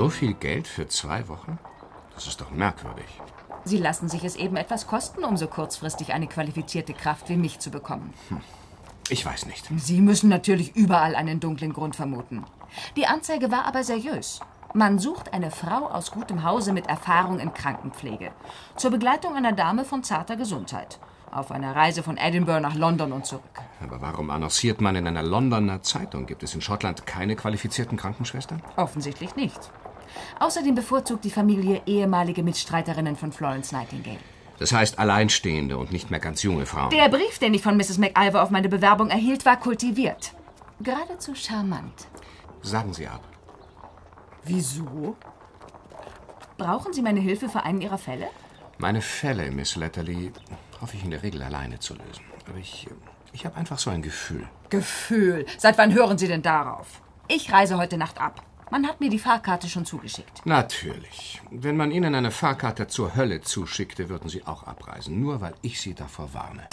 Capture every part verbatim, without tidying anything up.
So viel Geld für zwei Wochen? Das ist doch merkwürdig. Sie lassen sich es eben etwas kosten, um so kurzfristig eine qualifizierte Kraft wie mich zu bekommen. Hm. Ich weiß nicht. Sie müssen natürlich überall einen dunklen Grund vermuten. Die Anzeige war aber seriös. Man sucht eine Frau aus gutem Hause mit Erfahrung in Krankenpflege. Zur Begleitung einer Dame von zarter Gesundheit. Auf einer Reise von Edinburgh nach London und zurück. Aber warum annonciert man in einer Londoner Zeitung? Gibt es in Schottland keine qualifizierten Krankenschwestern? Offensichtlich nicht. Außerdem bevorzugt die Familie ehemalige Mitstreiterinnen von Florence Nightingale. Das heißt alleinstehende und nicht mehr ganz junge Frauen. Der Brief, den ich von Misses McIver auf meine Bewerbung erhielt, war kultiviert. Geradezu charmant. Sagen Sie ab. Wieso? Brauchen Sie meine Hilfe für einen Ihrer Fälle? Meine Fälle, Miss Letterly, hoffe ich in der Regel alleine zu lösen. Aber ich, ich habe einfach so ein Gefühl. Gefühl? Seit wann hören Sie denn darauf? Ich reise heute Nacht ab. Man hat mir die Fahrkarte schon zugeschickt. Natürlich. Wenn man Ihnen eine Fahrkarte zur Hölle zuschickte, würden Sie auch abreisen. Nur weil ich Sie davor warne.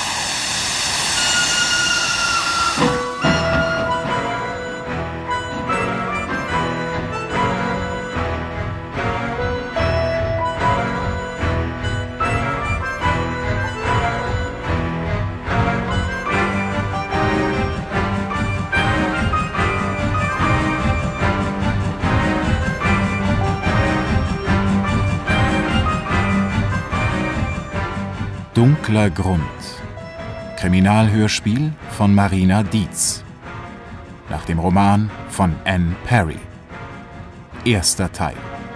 Dunkler Grund. Kriminalhörspiel von Marina Dietz. Nach dem Roman von Anne Perry. Erster Teil.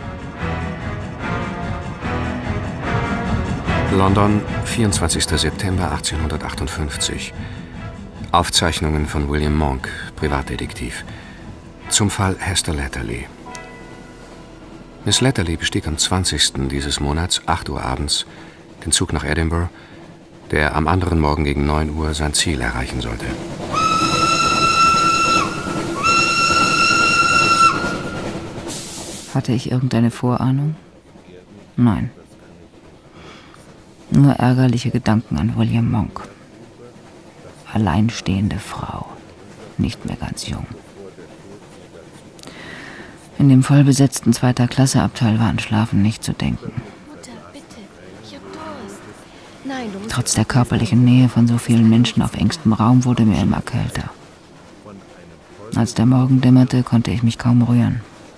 London, vierundzwanzigster September achtzehnhundertachtundfünfzig. Aufzeichnungen von William Monk, Privatdetektiv. Zum Fall Hester Letterly. Miss Letterly bestieg am zwanzigsten dieses Monats, acht Uhr abends, den Zug nach Edinburgh, der am anderen Morgen gegen neun Uhr sein Ziel erreichen sollte. Hatte ich irgendeine Vorahnung? Nein. Nur ärgerliche Gedanken an William Monk. Alleinstehende Frau, nicht mehr ganz jung. In dem vollbesetzten zweiter Klasse-Abteil war an Schlafen nicht zu denken. Trotz der körperlichen Nähe von so vielen Menschen auf engstem Raum wurde mir immer kälter. Als der Morgen dämmerte, konnte ich mich kaum rühren.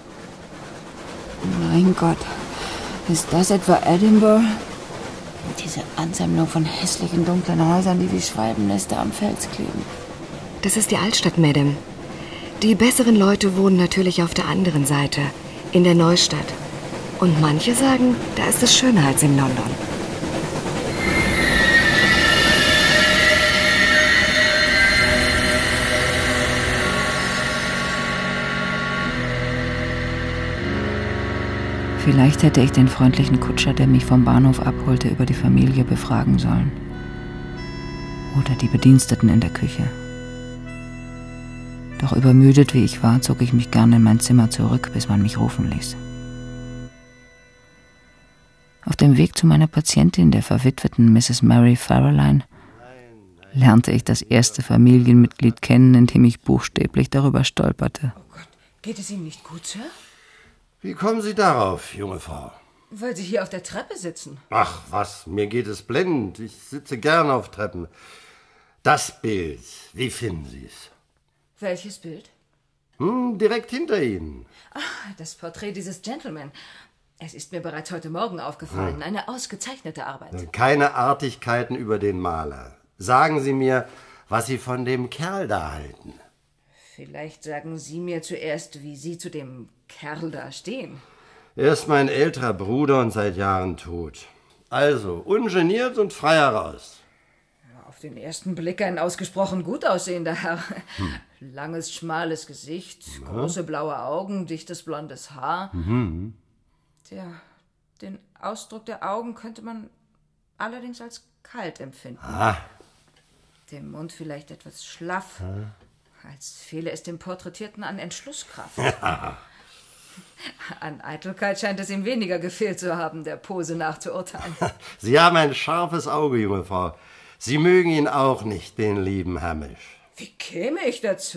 Mein Gott, ist das etwa Edinburgh? Diese Ansammlung von hässlichen, dunklen Häusern, die wie Schwalbennester am Fels kleben. Das ist die Altstadt, Madame. Die besseren Leute wohnen natürlich auf der anderen Seite, in der Neustadt. Und manche sagen, da ist es schöner als in London. Vielleicht hätte ich den freundlichen Kutscher, der mich vom Bahnhof abholte, über die Familie befragen sollen. Oder die Bediensteten in der Küche. Doch übermüdet wie ich war, zog ich mich gern in mein Zimmer zurück, bis man mich rufen ließ. Auf dem Weg zu meiner Patientin, der verwitweten Misses Mary Farrelline, lernte ich das erste Familienmitglied kennen, indem ich buchstäblich darüber stolperte. Oh Gott, geht es Ihnen nicht gut, Sir? Wie kommen Sie darauf, junge Frau? Weil Sie hier auf der Treppe sitzen. Ach was, mir geht es blendend. Ich sitze gern auf Treppen. Das Bild, wie finden Sie es? Welches Bild? Hm, direkt hinter Ihnen. Ach, das Porträt dieses Gentleman. Es ist mir bereits heute Morgen aufgefallen. Hm. Eine ausgezeichnete Arbeit. Keine Artigkeiten über den Maler. Sagen Sie mir, was Sie von dem Kerl da halten. Vielleicht sagen Sie mir zuerst, wie Sie zu dem Kerl da stehen. Er ist mein älterer Bruder und seit Jahren tot. Also, ungeniert und frei heraus. Auf den ersten Blick ein ausgesprochen gut aussehender Herr. Hm. Langes, schmales Gesicht, ja. Große blaue Augen, dichtes blondes Haar. Mhm. Tja, den Ausdruck der Augen könnte man allerdings als kalt empfinden. Ah. Der Mund vielleicht etwas schlaff. Ah. Als fehle es dem Porträtierten an Entschlusskraft. Ja. An Eitelkeit scheint es ihm weniger gefehlt zu haben, der Pose nachzuurteilen. Sie haben ein scharfes Auge, junge Frau. Sie mögen ihn auch nicht, den lieben Hamish. Wie käme ich dazu?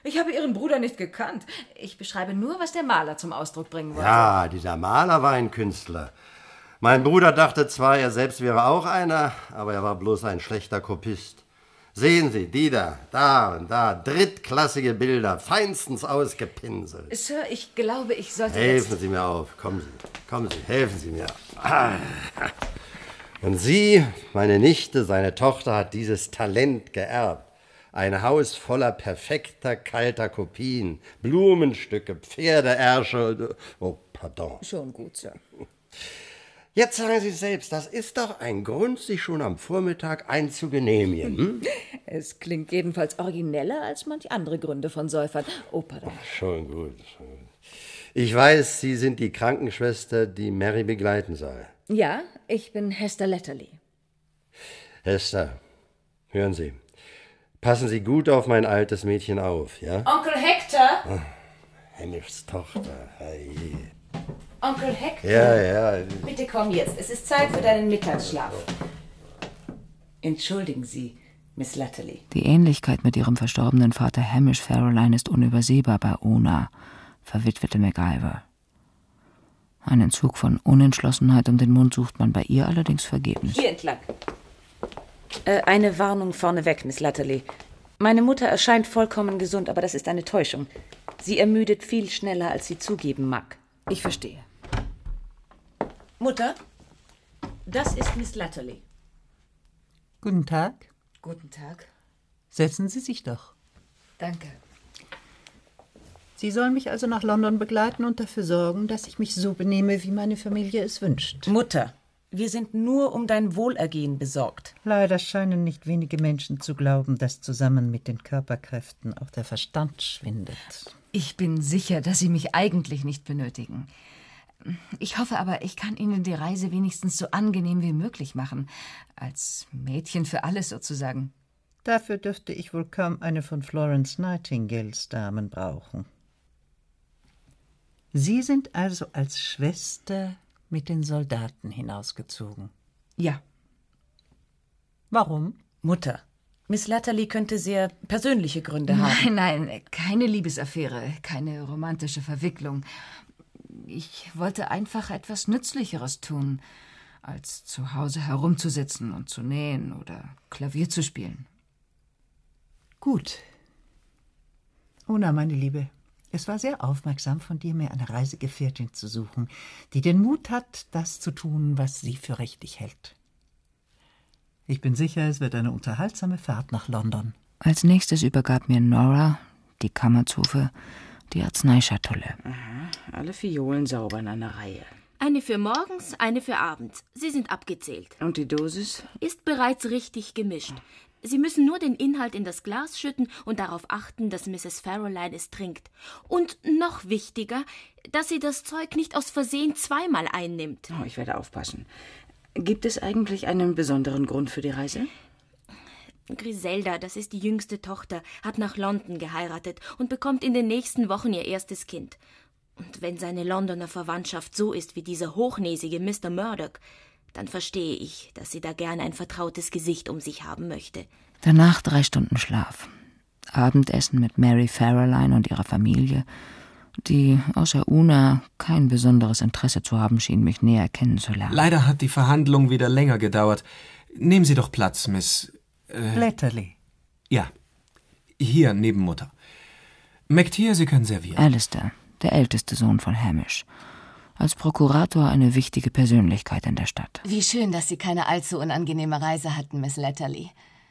Ich habe Ihren Bruder nicht gekannt. Ich beschreibe nur, was der Maler zum Ausdruck bringen wollte. Ja, dieser Maler war ein Künstler. Mein Bruder dachte zwar, er selbst wäre auch einer, aber er war bloß ein schlechter Kopist. Sehen Sie, die da, da und da, drittklassige Bilder, feinstens ausgepinselt. Sir, ich glaube, ich sollte Helfen jetzt... Sie mir auf, kommen Sie, kommen Sie, helfen Sie mir. Ah. Und sie, meine Nichte, seine Tochter, hat dieses Talent geerbt. Ein Haus voller perfekter, kalter Kopien, Blumenstücke, Pferdeärsche. Oh, pardon. Schon gut, Sir. Jetzt sagen Sie selbst, das ist doch ein Grund, sich schon am Vormittag einzugenehmigen. Hm? Es klingt jedenfalls origineller als manch andere Gründe von Säufern. Oh, pardon. Schon gut, schon gut. Ich weiß, Sie sind die Krankenschwester, die Mary begleiten soll. Ja, ich bin Hester Letterly. Hester, hören Sie. Passen Sie gut auf mein altes Mädchen auf, ja? Onkel Hector! Oh, Hamishs Tochter, hey. Onkel Hector! Ja, ja. Bitte komm jetzt, es ist Zeit für deinen Mittagsschlaf. Entschuldigen Sie, Miss Letterly. Die Ähnlichkeit mit ihrem verstorbenen Vater Hamish Farrelline ist unübersehbar bei Ona, verwitwete MacIver. Einen Zug von Unentschlossenheit um den Mund sucht man bei ihr allerdings vergebens. Hier entlang. Äh, eine Warnung vorneweg, Miss Letterly. Meine Mutter erscheint vollkommen gesund, aber das ist eine Täuschung. Sie ermüdet viel schneller, als sie zugeben mag. Ich verstehe. Mutter, das ist Miss Letterly. Guten Tag. Guten Tag. Setzen Sie sich doch. Danke. Sie sollen mich also nach London begleiten und dafür sorgen, dass ich mich so benehme, wie meine Familie es wünscht. Mutter, wir sind nur um dein Wohlergehen besorgt. Leider scheinen nicht wenige Menschen zu glauben, dass zusammen mit den Körperkräften auch der Verstand schwindet. Ich bin sicher, dass Sie mich eigentlich nicht benötigen. Ich hoffe aber, ich kann Ihnen die Reise wenigstens so angenehm wie möglich machen. Als Mädchen für alles sozusagen. Dafür dürfte ich wohl kaum eine von Florence Nightingales Damen brauchen. Sie sind also als Schwester mit den Soldaten hinausgezogen. Ja. Warum? Mutter, Miss Letterly könnte sehr persönliche Gründe haben. Nein, nein, keine Liebesaffäre, keine romantische Verwicklung. Ich wollte einfach etwas Nützlicheres tun, als zu Hause herumzusitzen und zu nähen oder Klavier zu spielen. Gut. Ona, meine Liebe, es war sehr aufmerksam von dir, mir eine Reisegefährtin zu suchen, die den Mut hat, das zu tun, was sie für richtig hält. Ich bin sicher, es wird eine unterhaltsame Fahrt nach London. Als nächstes übergab mir Nora, die Kammerzofe, die Arzneischatulle. Aha, alle Fiolen sauber in einer Reihe. Eine für morgens, eine für abends. Sie sind abgezählt. Und die Dosis? Ist bereits richtig gemischt. Sie müssen nur den Inhalt in das Glas schütten und darauf achten, dass Misses Farrelline es trinkt. Und noch wichtiger, dass sie das Zeug nicht aus Versehen zweimal einnimmt. Oh, ich werde aufpassen. Gibt es eigentlich einen besonderen Grund für die Reise? Griselda, das ist die jüngste Tochter, hat nach London geheiratet und bekommt in den nächsten Wochen ihr erstes Kind. Und wenn seine Londoner Verwandtschaft so ist wie dieser hochnäsige Mister Murdoch, dann verstehe ich, dass sie da gerne ein vertrautes Gesicht um sich haben möchte. Danach drei Stunden Schlaf. Abendessen mit Mary Farrelline und ihrer Familie, die außer Una kein besonderes Interesse zu haben schien, mich näher kennenzulernen. Leider hat die Verhandlung wieder länger gedauert. Nehmen Sie doch Platz, Miss... Äh, Letterly. Ja, hier neben Mutter. McTeer, Sie können servieren. Alistair, der älteste Sohn von Hamish. Als Prokurator eine wichtige Persönlichkeit in der Stadt. Wie schön, dass Sie keine allzu unangenehme Reise hatten, Miss Letterly.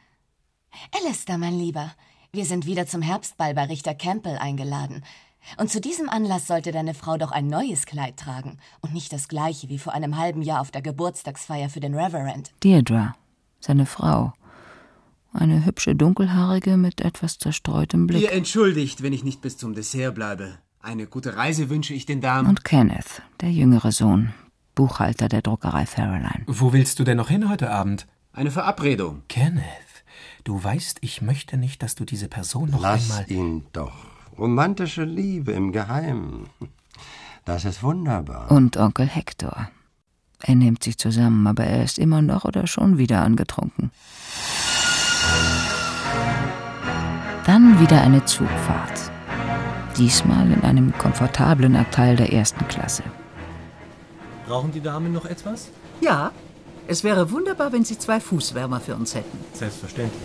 Alistair, mein Lieber, wir sind wieder zum Herbstball bei Richter Campbell eingeladen. Und zu diesem Anlass sollte deine Frau doch ein neues Kleid tragen und nicht das gleiche wie vor einem halben Jahr auf der Geburtstagsfeier für den Reverend. Deirdre, seine Frau. Eine hübsche Dunkelhaarige mit etwas zerstreutem Blick. Ihr entschuldigt, wenn ich nicht bis zum Dessert bleibe. Eine gute Reise wünsche ich den Damen. Und Kenneth, der jüngere Sohn, Buchhalter der Druckerei Farrelline. Wo willst du denn noch hin heute Abend? Eine Verabredung. Kenneth, du weißt, ich möchte nicht, dass du diese Person noch Lass einmal... ihn doch. Romantische Liebe im Geheimen. Das ist wunderbar. Und Onkel Hector. Er nimmt sich zusammen, aber er ist immer noch oder schon wieder angetrunken. Dann wieder eine Zugfahrt. Diesmal in einem komfortablen Abteil der ersten Klasse. Brauchen die Damen noch etwas? Ja, es wäre wunderbar, wenn Sie zwei Fußwärmer für uns hätten. Selbstverständlich.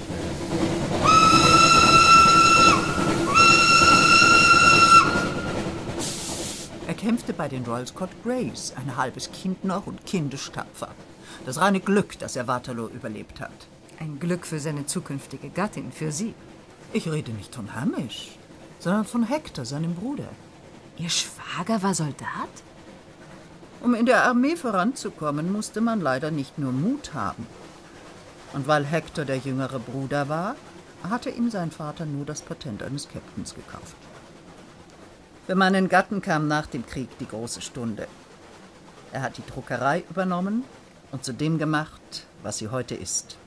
Er kämpfte bei den Royal Scot Greys, ein halbes Kind noch und kindestapfer. Das reine Glück, dass er Waterloo überlebt hat. Ein Glück für seine zukünftige Gattin, für Sie. Ich rede nicht von Hamish, sondern von Hector, seinem Bruder. Ihr Schwager war Soldat? Um in der Armee voranzukommen, musste man leider nicht nur Mut haben. Und weil Hector der jüngere Bruder war, hatte ihm sein Vater nur das Patent eines Captains gekauft. Für meinen Gatten kam nach dem Krieg die große Stunde. Er hat die Druckerei übernommen und zu dem gemacht, was sie heute ist.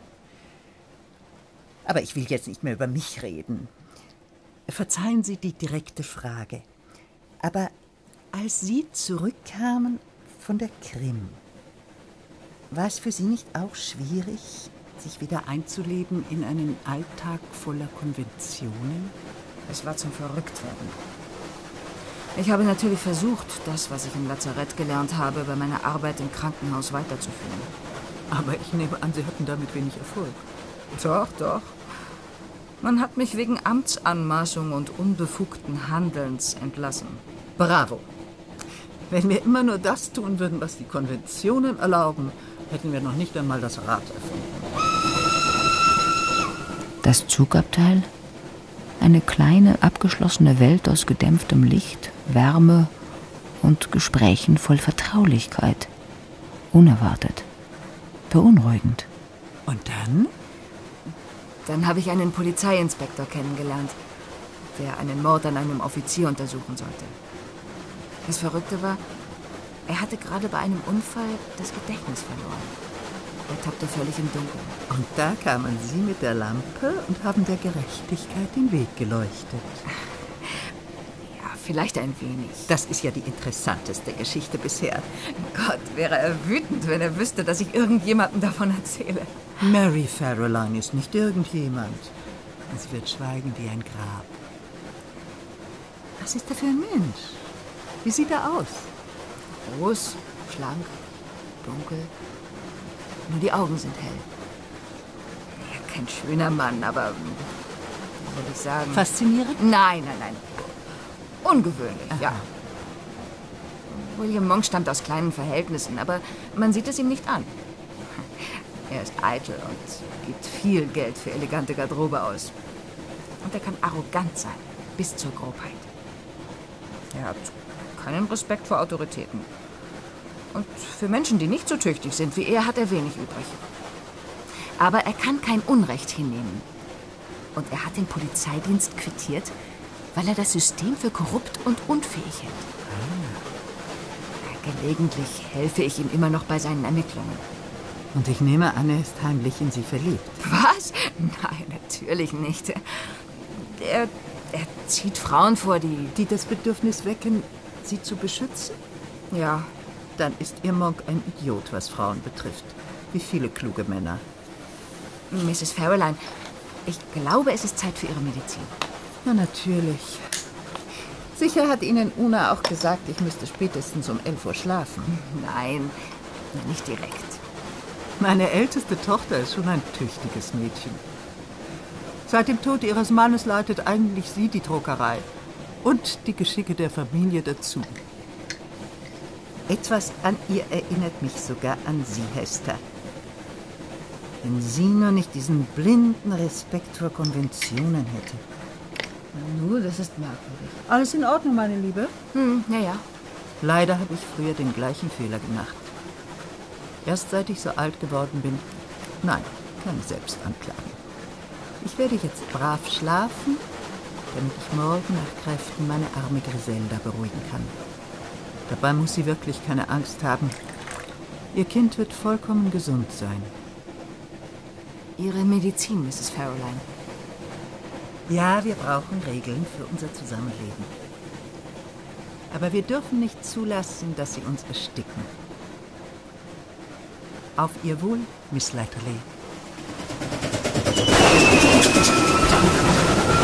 Aber ich will jetzt nicht mehr über mich reden. Verzeihen Sie die direkte Frage. Aber als Sie zurückkamen von der Krim, war es für Sie nicht auch schwierig, sich wieder einzuleben in einen Alltag voller Konventionen? Es war zum Verrücktwerden. Ich habe natürlich versucht, das, was ich im Lazarett gelernt habe, bei meiner Arbeit im Krankenhaus weiterzuführen. Aber ich nehme an, Sie hatten damit wenig Erfolg. Doch, doch. Man hat mich wegen Amtsanmaßung und unbefugten Handelns entlassen. Bravo. Wenn wir immer nur das tun würden, was die Konventionen erlauben, hätten wir noch nicht einmal das Rad erfunden. Das Zugabteil? Eine kleine, abgeschlossene Welt aus gedämpftem Licht, Wärme und Gesprächen voll Vertraulichkeit. Unerwartet. Beunruhigend. Und dann? Dann habe ich einen Polizeiinspektor kennengelernt, der einen Mord an einem Offizier untersuchen sollte. Das Verrückte war, er hatte gerade bei einem Unfall das Gedächtnis verloren. Er tappte völlig im Dunkeln. Und da kamen Sie mit der Lampe und haben der Gerechtigkeit den Weg geleuchtet. Ja, vielleicht ein wenig. Das ist ja die interessanteste Geschichte bisher. Gott, wäre er wütend, wenn er wüsste, dass ich irgendjemandem davon erzähle. Mary Farrelline ist nicht irgendjemand. Sie wird schweigen wie ein Grab. Was ist er für ein Mensch? Wie sieht er aus? Groß, schlank, dunkel. Nur die Augen sind hell. Ja, kein schöner Mann, aber, wie soll ich sagen... Faszinierend? Nein, nein, nein. Ungewöhnlich, Aha. ja. William Monk stammt aus kleinen Verhältnissen, aber man sieht es ihm nicht an. Er ist eitel und gibt viel Geld für elegante Garderobe aus. Und er kann arrogant sein, bis zur Grobheit. Er hat keinen Respekt vor Autoritäten. Und für Menschen, die nicht so tüchtig sind wie er, hat er wenig übrig. Aber er kann kein Unrecht hinnehmen. Und er hat den Polizeidienst quittiert, weil er das System für korrupt und unfähig hält. Ah. Gelegentlich helfe ich ihm immer noch bei seinen Ermittlungen. Und ich nehme an, er ist heimlich in Sie verliebt. Was? Nein, natürlich nicht. Er, er zieht Frauen vor, die... Die das Bedürfnis wecken, Sie zu beschützen? Ja. Dann ist Ihr Monk ein Idiot, was Frauen betrifft. Wie viele kluge Männer. Misses Farrelline, ich glaube, es ist Zeit für Ihre Medizin. Na, natürlich. Sicher hat Ihnen Una auch gesagt, ich müsste spätestens um elf Uhr schlafen. Nein, nicht direkt. Meine älteste Tochter ist schon ein tüchtiges Mädchen. Seit dem Tod ihres Mannes leitet eigentlich sie die Druckerei. Und die Geschicke der Familie dazu. Etwas an ihr erinnert mich sogar an Sie, Hester. Wenn sie nur nicht diesen blinden Respekt vor Konventionen hätte. Nur, das ist merkwürdig. Alles in Ordnung, meine Liebe? Hm, ja, ja. Leider habe ich früher den gleichen Fehler gemacht. Erst seit ich so alt geworden bin. Nein, keine Selbstanklage. Ich werde jetzt brav schlafen, damit ich morgen nach Kräften meine arme Griselda beruhigen kann. Dabei muss sie wirklich keine Angst haben. Ihr Kind wird vollkommen gesund sein. Ihre Medizin, Misses Farrelline. Ja, wir brauchen Regeln für unser Zusammenleben. Aber wir dürfen nicht zulassen, dass sie uns ersticken. Auf Ihr Wohl, Miss Latterley.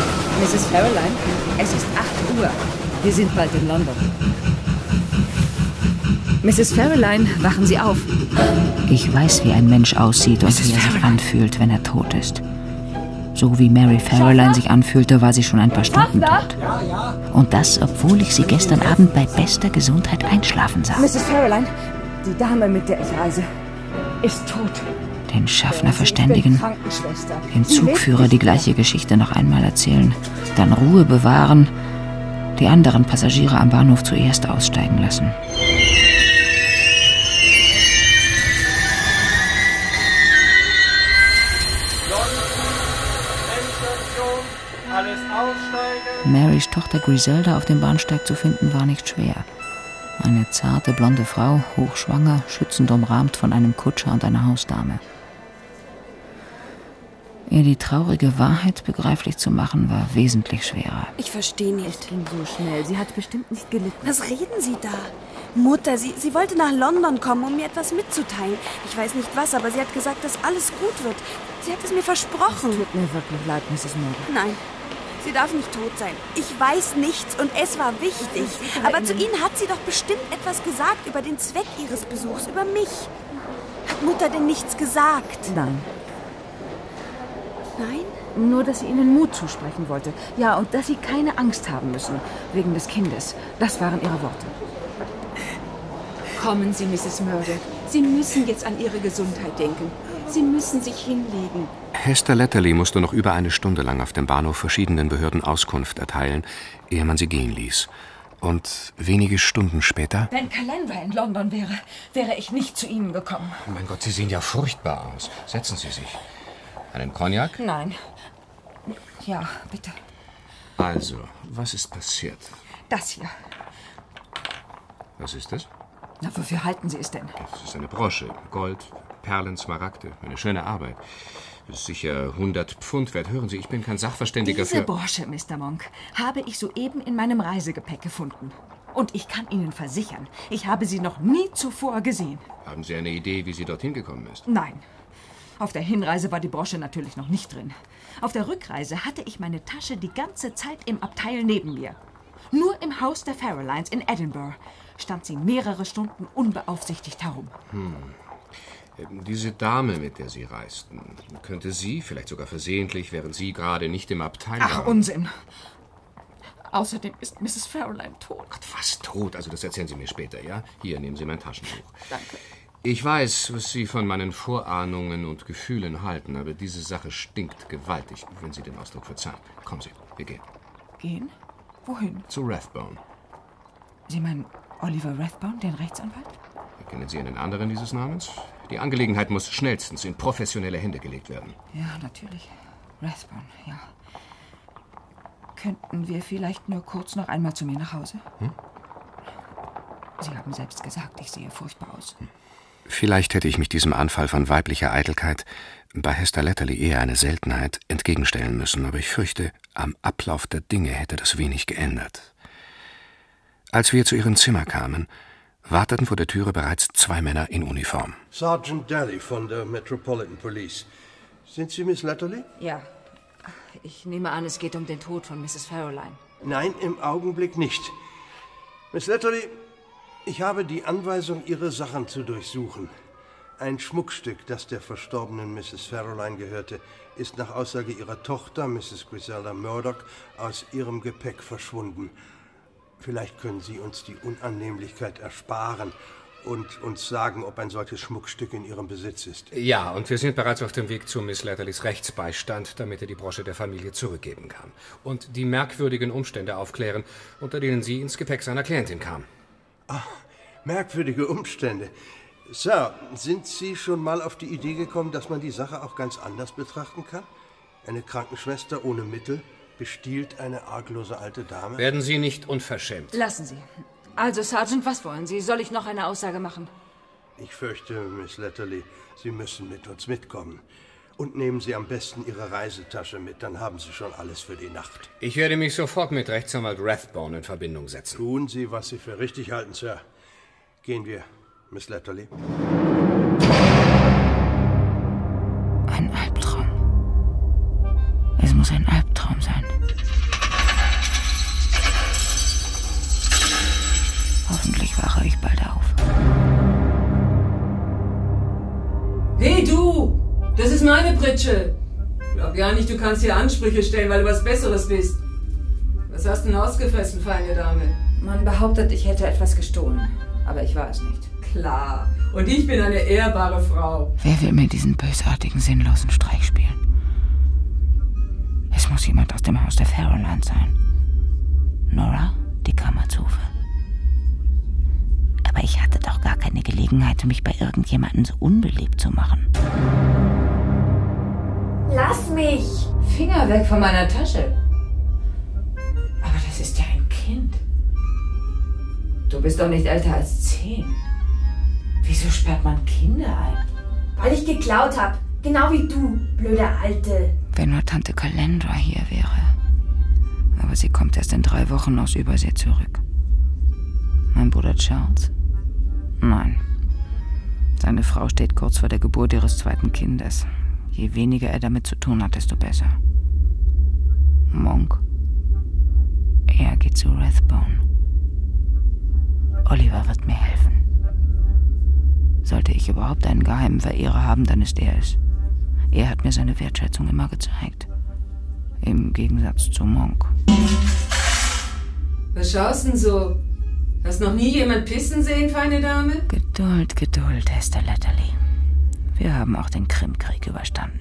Misses Farrelline, es ist acht Uhr. Wir sind bald in London. Misses Farrelline, wachen Sie auf. Ich weiß, wie ein Mensch aussieht und wie er sich anfühlt, wenn er tot ist. So wie Mary Farrelline sich anfühlte, war sie schon ein paar Stunden tot. Und das, obwohl ich sie gestern Abend bei bester Gesundheit einschlafen sah. Misses Farrelline, die Dame, mit der ich reise, ist tot. Den Schaffner verständigen, den Zugführer die gleiche Geschichte noch einmal erzählen, dann Ruhe bewahren, die anderen Passagiere am Bahnhof zuerst aussteigen lassen. Marys Tochter Griselda auf dem Bahnsteig zu finden, war nicht schwer. Eine zarte, blonde Frau, hochschwanger, schützend umrahmt von einem Kutscher und einer Hausdame. Ihr die traurige Wahrheit begreiflich zu machen, war wesentlich schwerer. Ich verstehe nicht. Es ging so schnell. Sie hat bestimmt nicht gelitten. Was reden Sie da? Mutter, sie, sie wollte nach London kommen, um mir etwas mitzuteilen. Ich weiß nicht was, aber sie hat gesagt, dass alles gut wird. Sie hat es mir versprochen. Es tut mir wirklich leid, Misses Murdoch. Nein, sie darf nicht tot sein. Ich weiß nichts und es war wichtig. Aber zu Ihnen hat sie doch bestimmt etwas gesagt über den Zweck Ihres Besuchs, über mich. Hat Mutter denn nichts gesagt? Nein. Nein? Nur, dass sie Ihnen Mut zusprechen wollte. Ja, und dass Sie keine Angst haben müssen, wegen des Kindes. Das waren ihre Worte. Kommen Sie, Misses Murdoch. Sie müssen jetzt an Ihre Gesundheit denken. Sie müssen sich hinlegen. Hester Letterly musste noch über eine Stunde lang auf dem Bahnhof verschiedenen Behörden Auskunft erteilen, ehe man sie gehen ließ. Und wenige Stunden später... Wenn Calandra in London wäre, wäre ich nicht zu Ihnen gekommen. Oh mein Gott, Sie sehen ja furchtbar aus. Setzen Sie sich. Einen Cognac? Nein. Ja, bitte. Also, was ist passiert? Das hier. Was ist das? Na, wofür halten Sie es denn? Das ist eine Brosche. Gold, Perlen, Smaragde. Eine schöne Arbeit. Das ist sicher hundert Pfund wert. Hören Sie, ich bin kein Sachverständiger Diese für... Diese Brosche, Mister Monk, habe ich soeben in meinem Reisegepäck gefunden. Und ich kann Ihnen versichern, ich habe sie noch nie zuvor gesehen. Haben Sie eine Idee, wie sie dorthin gekommen ist? Nein. Auf der Hinreise war die Brosche natürlich noch nicht drin. Auf der Rückreise hatte ich meine Tasche die ganze Zeit im Abteil neben mir. Nur im Haus der Farrelines in Edinburgh stand sie mehrere Stunden unbeaufsichtigt herum. Hm. Diese Dame, mit der Sie reisten, könnte sie, vielleicht sogar versehentlich, während Sie gerade nicht im Abteil waren... Ach, Unsinn! Außerdem ist Misses Farrelline tot. Gott, was tot? Also das erzählen Sie mir später, ja? Hier, nehmen Sie mein Taschentuch. Danke. Ich weiß, was Sie von meinen Vorahnungen und Gefühlen halten, aber diese Sache stinkt gewaltig, wenn Sie den Ausdruck verzeihen. Kommen Sie, wir gehen. Gehen? Wohin? Zu Rathbone. Sie meinen Oliver Rathbone, den Rechtsanwalt? Kennen Sie einen anderen dieses Namens? Die Angelegenheit muss schnellstens in professionelle Hände gelegt werden. Ja, natürlich. Rathbone, ja. Könnten wir vielleicht nur kurz noch einmal zu mir nach Hause? Hm? Sie haben selbst gesagt, ich sehe furchtbar aus. Hm. Vielleicht hätte ich mich diesem Anfall von weiblicher Eitelkeit, bei Hester Letterly eher eine Seltenheit, entgegenstellen müssen, aber ich fürchte, am Ablauf der Dinge hätte das wenig geändert. Als wir zu ihrem Zimmer kamen, warteten vor der Türe bereits zwei Männer in Uniform. Sergeant Daly von der Metropolitan Police. Sind Sie Miss Letterly? Ja. Ich nehme an, es geht um den Tod von Misses Farrelline. Nein, im Augenblick nicht. Miss Letterly, ich habe die Anweisung, Ihre Sachen zu durchsuchen. Ein Schmuckstück, das der verstorbenen Misses Farrelline gehörte, ist nach Aussage ihrer Tochter, Misses Griselda Murdoch, aus ihrem Gepäck verschwunden. Vielleicht können Sie uns die Unannehmlichkeit ersparen und uns sagen, ob ein solches Schmuckstück in Ihrem Besitz ist. Ja, und wir sind bereits auf dem Weg zu Miss Letterlys Rechtsbeistand, damit er die Brosche der Familie zurückgeben kann. Und die merkwürdigen Umstände aufklären, unter denen sie ins Gepäck seiner Klientin kam. Ach, merkwürdige Umstände. Sir, sind Sie schon mal auf die Idee gekommen, dass man die Sache auch ganz anders betrachten kann? Eine Krankenschwester ohne Mittel bestiehlt eine arglose alte Dame? Werden Sie nicht unverschämt. Lassen Sie. Also, Sergeant, was wollen Sie? Soll ich noch eine Aussage machen? Ich fürchte, Miss Letterly, Sie müssen mit uns mitkommen. Und nehmen Sie am besten Ihre Reisetasche mit, dann haben Sie schon alles für die Nacht. Ich werde mich sofort mit Rechtsanwalt Rathbone in Verbindung setzen. Tun Sie, was Sie für richtig halten, Sir. Gehen wir, Miss Letterly. Ein Albtraum. Es muss ein Albtraum sein. Hoffentlich wache ich bald auf. Hey du! Das ist meine Pritsche! Glaub ja nicht, du kannst hier Ansprüche stellen, weil du was Besseres bist. Was hast du denn ausgefressen, feine Dame? Man behauptet, ich hätte etwas gestohlen. Aber ich war es nicht. Klar. Und ich bin eine ehrbare Frau. Wer will mir diesen bösartigen, sinnlosen Streich spielen? Es muss jemand aus dem Haus der Farrelline sein. Nora, die Kammerzofe. Aber ich hatte doch gar keine Gelegenheit, mich bei irgendjemandem so unbeliebt zu machen. Lass mich! Finger weg von meiner Tasche. Aber das ist ja ein Kind. Du bist doch nicht älter als zehn. Wieso sperrt man Kinder ein? Weil ich geklaut hab. Genau wie du, blöde Alte. Wenn nur Tante Calendra hier wäre. Aber sie kommt erst in drei Wochen aus Übersee zurück. Mein Bruder Charles? Nein. Seine Frau steht kurz vor der Geburt ihres zweiten Kindes. Je weniger er damit zu tun hat, desto besser. Monk? Er geht zu Rathbone. Oliver wird mir helfen. Sollte ich überhaupt einen geheimen Verehrer haben, dann ist er es. Er hat mir seine Wertschätzung immer gezeigt. Im Gegensatz zu Monk. Was schaust denn so? Hast noch nie jemand pissen sehen, feine Dame? Geduld, Geduld, Hester Letterly. Wir haben auch den Krimkrieg überstanden.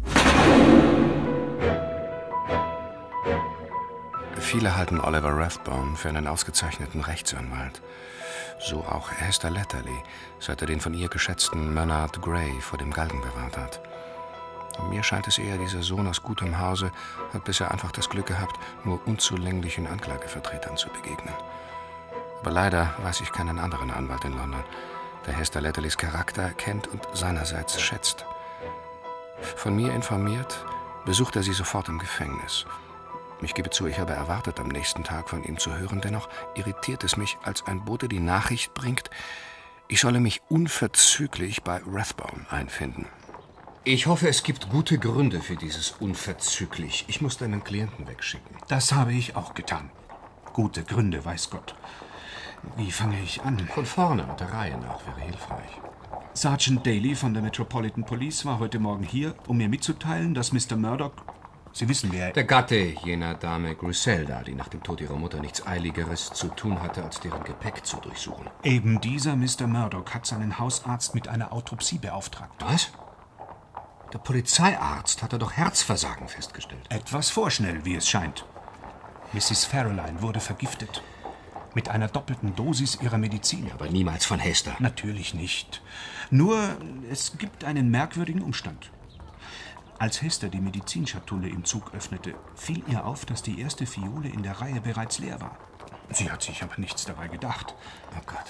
Viele halten Oliver Rathbone für einen ausgezeichneten Rechtsanwalt. So auch Hester Letterly, seit er den von ihr geschätzten Maynard Gray vor dem Galgen bewahrt hat. Mir scheint es eher, dieser Sohn aus gutem Hause hat bisher einfach das Glück gehabt, nur unzulänglichen Anklagevertretern zu begegnen. Aber leider weiß ich keinen anderen Anwalt in London, der Hester Letterlys Charakter kennt und seinerseits schätzt. Von mir informiert, besucht er sie sofort im Gefängnis. Ich gebe zu, ich habe erwartet, am nächsten Tag von ihm zu hören. Dennoch irritiert es mich, als ein Bote die Nachricht bringt, ich solle mich unverzüglich bei Rathbone einfinden. Ich hoffe, es gibt gute Gründe für dieses unverzüglich. Ich muss deinen Klienten wegschicken. Das habe ich auch getan. Gute Gründe, weiß Gott. Wie fange ich an? Von vorne und der Reihe nach wäre hilfreich. Sergeant Daly von der Metropolitan Police war heute Morgen hier, um mir mitzuteilen, dass Mister Murdoch... Sie wissen, wer... Der Gatte jener Dame Griselda, die nach dem Tod ihrer Mutter nichts Eiligeres zu tun hatte, als deren Gepäck zu durchsuchen. Eben dieser Mister Murdoch hat seinen Hausarzt mit einer Autopsie beauftragt. Was? Der Polizeiarzt hatte doch Herzversagen festgestellt. Etwas vorschnell, wie es scheint. Missis Farrelline wurde vergiftet. Mit einer doppelten Dosis ihrer Medizin. Aber niemals von Hester. Natürlich nicht. Nur, es gibt einen merkwürdigen Umstand. Als Hester die Medizinschatulle im Zug öffnete, fiel ihr auf, dass die erste Fiole in der Reihe bereits leer war. Sie hat sich aber nichts dabei gedacht. Oh Gott.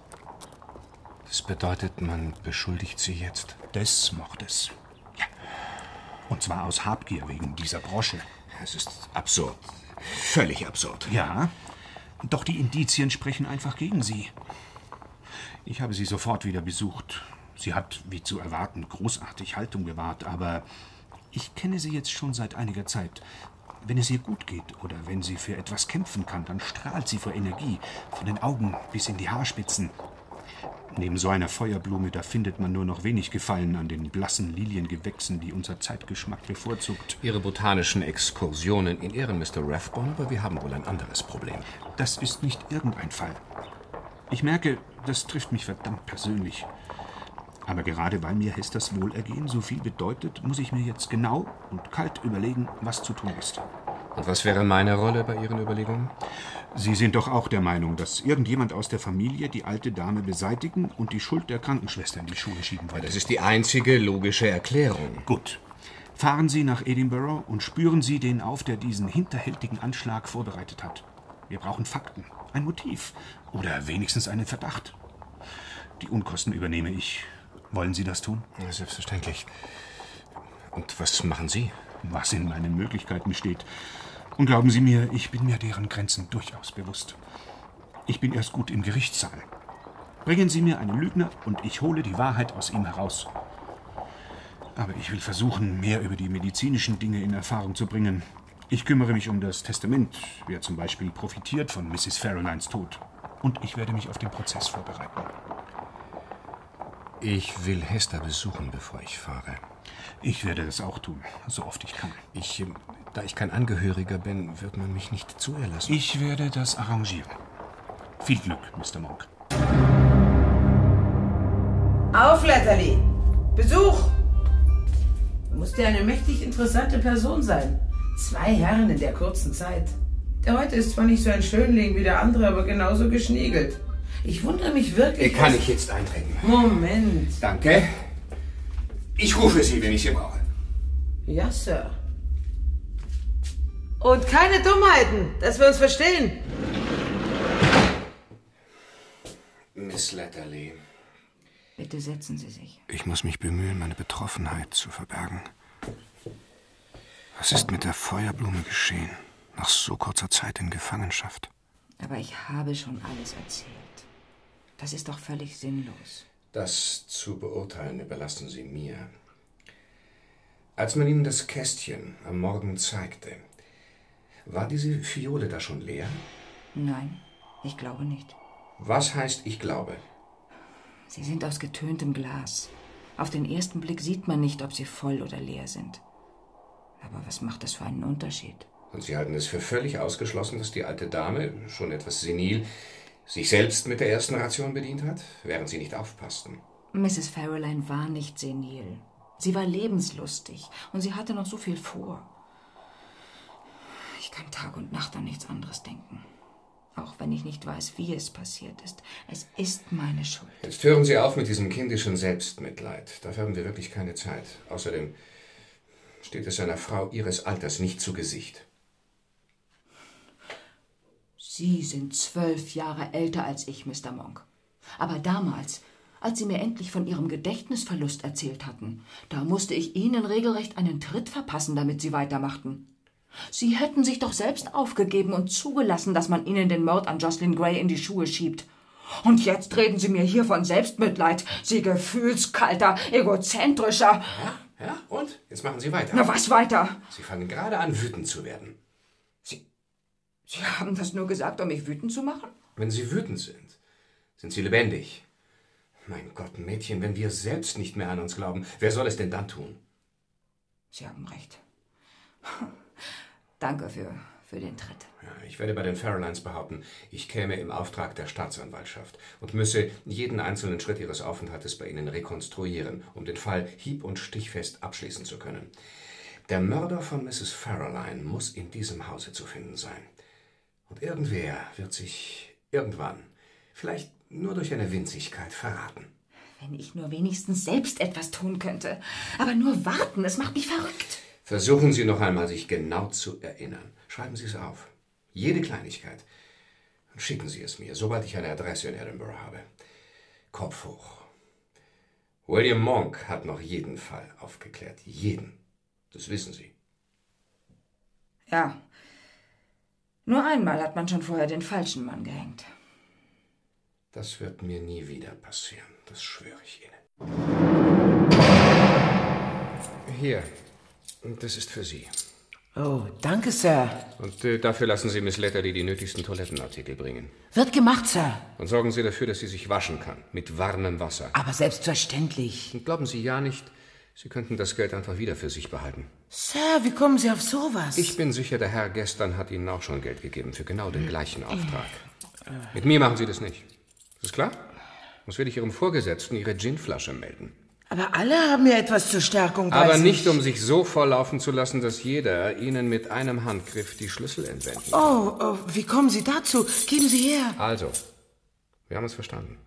Das bedeutet, man beschuldigt sie jetzt? Des Mordes. Ja. Und zwar aus Habgier wegen dieser Brosche. Es ist absurd. Völlig absurd. Ja, doch die Indizien sprechen einfach gegen sie. Ich habe sie sofort wieder besucht. Sie hat, wie zu erwarten, großartig Haltung bewahrt, aber ich kenne sie jetzt schon seit einiger Zeit. Wenn es ihr gut geht oder wenn sie für etwas kämpfen kann, dann strahlt sie vor Energie, von den Augen bis in die Haarspitzen. Neben so einer Feuerblume, da findet man nur noch wenig Gefallen an den blassen Liliengewächsen, die unser Zeitgeschmack bevorzugt. Ihre botanischen Exkursionen in Ehren, Mister Rathbone, aber wir haben wohl ein anderes Problem. Das ist nicht irgendein Fall. Ich merke, das trifft mich verdammt persönlich. Aber gerade weil mir Hesters Wohlergehen so viel bedeutet, muss ich mir jetzt genau und kalt überlegen, was zu tun ist. Und was wäre meine Rolle bei Ihren Überlegungen? Sie sind doch auch der Meinung, dass irgendjemand aus der Familie die alte Dame beseitigen und die Schuld der Krankenschwester in die Schuhe schieben wollte. Das ist die einzige logische Erklärung. Gut. Fahren Sie nach Edinburgh und spüren Sie den auf, der diesen hinterhältigen Anschlag vorbereitet hat. Wir brauchen Fakten, ein Motiv oder wenigstens einen Verdacht. Die Unkosten übernehme ich. Wollen Sie das tun? Ja, selbstverständlich. Und was machen Sie? Was in meinen Möglichkeiten steht. Und glauben Sie mir, ich bin mir deren Grenzen durchaus bewusst. Ich bin erst gut im Gerichtssaal. Bringen Sie mir einen Lügner und ich hole die Wahrheit aus ihm heraus. Aber ich will versuchen, mehr über die medizinischen Dinge in Erfahrung zu bringen. Ich kümmere mich um das Testament, wer zum Beispiel profitiert von Missis Farrelines Tod. Und ich werde mich auf den Prozess vorbereiten. Ich will Hester besuchen, bevor ich fahre. Ich werde das auch tun, so oft ich kann. Ich, da ich kein Angehöriger bin, wird man mich nicht zu ihr lassen. Ich werde das arrangieren. Viel Glück, Mister Monk. Auf, Letterly! Besuch! Muss ja eine mächtig interessante Person sein. Zwei Herren in der kurzen Zeit. Der heute ist zwar nicht so ein Schönling wie der andere, aber genauso geschniegelt. Ich wundere mich wirklich... Kann ich jetzt eintreten? Moment. Danke. Ich rufe Sie, wenn ich Sie brauche. Ja, Sir. Und keine Dummheiten, dass wir uns verstehen. Miss Letterly. Bitte setzen Sie sich. Ich muss mich bemühen, meine Betroffenheit zu verbergen. Was ist mit der Feuerblume geschehen? Nach so kurzer Zeit in Gefangenschaft. Aber ich habe schon alles erzählt. Das ist doch völlig sinnlos. Das zu beurteilen überlassen Sie mir. Als man Ihnen das Kästchen am Morgen zeigte, war diese Fiole da schon leer? Nein, ich glaube nicht. Was heißt, ich glaube? Sie sind aus getöntem Glas. Auf den ersten Blick sieht man nicht, ob sie voll oder leer sind. Aber was macht das für einen Unterschied? Und Sie halten es für völlig ausgeschlossen, dass die alte Dame, schon etwas senil, sich selbst mit der ersten Ration bedient hat, während Sie nicht aufpassten? Misses Farrelline war nicht senil. Sie war lebenslustig und sie hatte noch so viel vor. Ich kann Tag und Nacht an nichts anderes denken. Auch wenn ich nicht weiß, wie es passiert ist. Es ist meine Schuld. Jetzt hören Sie auf mit diesem kindischen Selbstmitleid. Dafür haben wir wirklich keine Zeit. Außerdem steht es einer Frau Ihres Alters nicht zu Gesicht. Sie sind zwölf Jahre älter als ich, Mister Monk. Aber damals, als Sie mir endlich von Ihrem Gedächtnisverlust erzählt hatten, da musste ich Ihnen regelrecht einen Tritt verpassen, damit Sie weitermachten. Sie hätten sich doch selbst aufgegeben und zugelassen, dass man Ihnen den Mord an Jocelyn Gray in die Schuhe schiebt. Und jetzt reden Sie mir hier von Selbstmitleid, Sie gefühlskalter, egozentrischer... Ja, ja, und? Jetzt machen Sie weiter. Na, was weiter? Sie fangen gerade an, wütend zu werden. Sie... Sie haben das nur gesagt, um mich wütend zu machen? Wenn Sie wütend sind, sind Sie lebendig. Mein Gott, Mädchen, wenn wir selbst nicht mehr an uns glauben, wer soll es denn dann tun? Sie haben recht. Danke für, für den Tritt. Ja, ich werde bei den Farrelines behaupten, ich käme im Auftrag der Staatsanwaltschaft und müsse jeden einzelnen Schritt Ihres Aufenthaltes bei Ihnen rekonstruieren, um den Fall hieb- und stichfest abschließen zu können. Der Mörder von Misses Farreline muss in diesem Hause zu finden sein. Und irgendwer wird sich irgendwann, vielleicht nur durch eine Winzigkeit, verraten. Wenn ich nur wenigstens selbst etwas tun könnte. Aber nur warten, es macht mich verrückt. Versuchen Sie noch einmal, sich genau zu erinnern. Schreiben Sie es auf. Jede Kleinigkeit. Und schicken Sie es mir, sobald ich eine Adresse in Edinburgh habe. Kopf hoch. William Monk hat noch jeden Fall aufgeklärt. Jeden. Das wissen Sie. Ja. Nur einmal hat man schon vorher den falschen Mann gehängt. Das wird mir nie wieder passieren. Das schwöre ich Ihnen. Hier. Das ist für Sie. Oh, danke, Sir. Und äh, dafür lassen Sie Miss Letterly die nötigsten Toilettenartikel bringen. Wird gemacht, Sir. Und sorgen Sie dafür, dass sie sich waschen kann. Mit warmem Wasser. Aber selbstverständlich. Und glauben Sie ja nicht, Sie könnten das Geld einfach wieder für sich behalten. Sir, wie kommen Sie auf sowas? Ich bin sicher, der Herr gestern hat Ihnen auch schon Geld gegeben für genau den gleichen Auftrag. Mit mir machen Sie das nicht. Ist klar? Sonst werde ich Ihrem Vorgesetzten Ihre Ginflasche melden. Aber alle haben ja etwas zur Stärkung bei Aber sich. nicht, um sich so volllaufen zu lassen, dass jeder Ihnen mit einem Handgriff die Schlüssel entwenden kann. Oh, oh, wie kommen Sie dazu? Geben Sie her. Also, wir haben uns verstanden.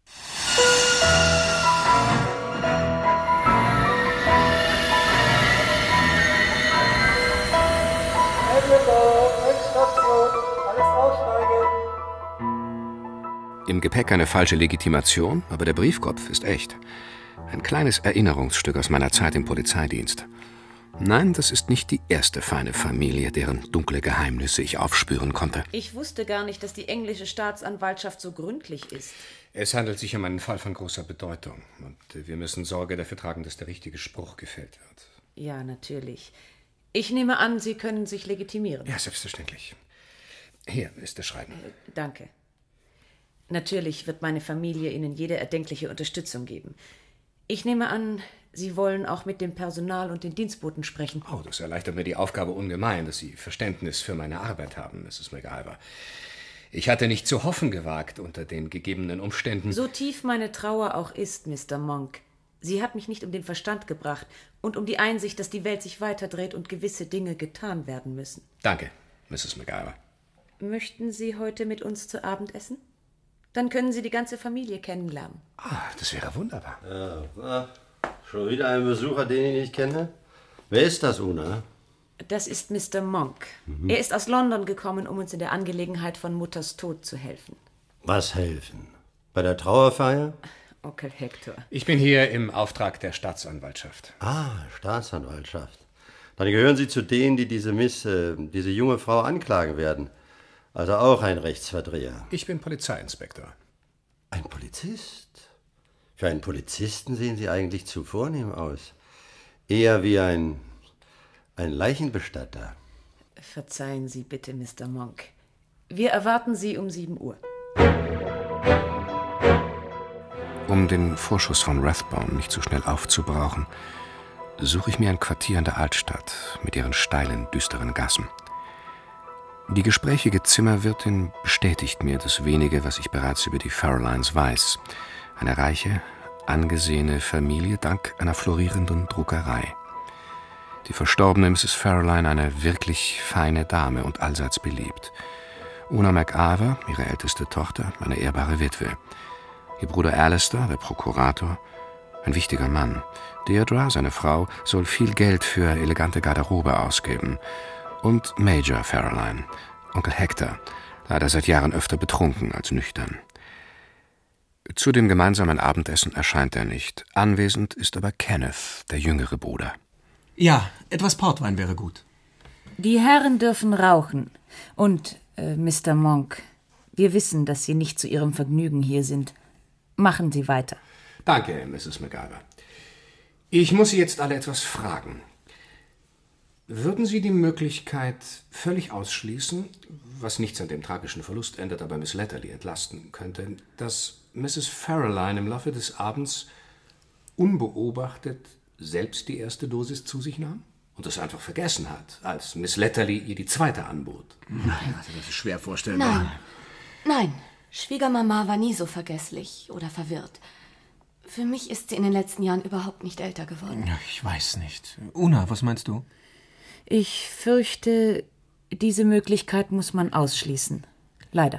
Im Gepäck eine falsche Legitimation, aber der Briefkopf ist echt. Ein kleines Erinnerungsstück aus meiner Zeit im Polizeidienst. Nein, das ist nicht die erste feine Familie, deren dunkle Geheimnisse ich aufspüren konnte. Ich wusste gar nicht, dass die englische Staatsanwaltschaft so gründlich ist. Es handelt sich um einen Fall von großer Bedeutung. Und wir müssen Sorge dafür tragen, dass der richtige Spruch gefällt wird. Ja, natürlich. Ich nehme an, Sie können sich legitimieren. Ja, selbstverständlich. Hier ist das Schreiben. Äh, danke. Natürlich wird meine Familie Ihnen jede erdenkliche Unterstützung geben. Ich nehme an, Sie wollen auch mit dem Personal und den Dienstboten sprechen. Oh, das erleichtert mir die Aufgabe ungemein, dass Sie Verständnis für meine Arbeit haben, Misses MacIver. Ich hatte nicht zu hoffen gewagt unter den gegebenen Umständen. So tief meine Trauer auch ist, Mister Monk, sie hat mich nicht um den Verstand gebracht und um die Einsicht, dass die Welt sich weiterdreht und gewisse Dinge getan werden müssen. Danke, Misses MacIver. Möchten Sie heute mit uns zu Abend essen? Dann können Sie die ganze Familie kennenlernen. Ah, das wäre wunderbar. Ja, na, schon wieder ein Besucher, den ich nicht kenne? Wer ist das, Una? Das ist Mister Monk. Mhm. Er ist aus London gekommen, um uns in der Angelegenheit von Mutters Tod zu helfen. Was helfen? Bei der Trauerfeier? Onkel Hector. Ich bin hier im Auftrag der Staatsanwaltschaft. Ah, Staatsanwaltschaft. Dann gehören Sie zu denen, die diese Miss, äh, diese junge Frau anklagen werden. Also auch ein Rechtsverdreher. Ich bin Polizeiinspektor. Ein Polizist? Für einen Polizisten sehen Sie eigentlich zu vornehm aus. Eher wie ein, ein Leichenbestatter. Verzeihen Sie bitte, Mister Monk. Wir erwarten Sie um sieben Uhr. Um den Vorschuss von Rathbone nicht zu schnell aufzubrauchen, suche ich mir ein Quartier in der Altstadt mit ihren steilen, düsteren Gassen. Die gesprächige Zimmerwirtin bestätigt mir das Wenige, was ich bereits über die Farrelines weiß. Eine reiche, angesehene Familie dank einer florierenden Druckerei. Die verstorbene Misses Farreline eine wirklich feine Dame und allseits beliebt. Una MacIver, ihre älteste Tochter, eine ehrbare Witwe. Ihr Bruder Alistair, der Prokurator, ein wichtiger Mann. Deirdre, seine Frau, soll viel Geld für elegante Garderobe ausgeben. Und Major Farreline, Onkel Hector, leider seit Jahren öfter betrunken als nüchtern. Zu dem gemeinsamen Abendessen erscheint er nicht. Anwesend ist aber Kenneth, der jüngere Bruder. Ja, etwas Portwein wäre gut. Die Herren dürfen rauchen. Und, äh, Mister Monk, wir wissen, dass Sie nicht zu Ihrem Vergnügen hier sind. Machen Sie weiter. Danke, Misses MacIver. Ich muss Sie jetzt alle etwas fragen. Würden Sie die Möglichkeit völlig ausschließen, was nichts an dem tragischen Verlust ändert, aber Miss Letterly entlasten könnte, dass Misses Farreline im Laufe des Abends unbeobachtet selbst die erste Dosis zu sich nahm und das einfach vergessen hat, als Miss Letterly ihr die zweite anbot? Nein, also das ist schwer vorstellbar. Nein, nein, Schwiegermama war nie so vergesslich oder verwirrt. Für mich ist sie in den letzten Jahren überhaupt nicht älter geworden. Ja, ich weiß nicht. Una, was meinst du? Ich fürchte, diese Möglichkeit muss man ausschließen. Leider.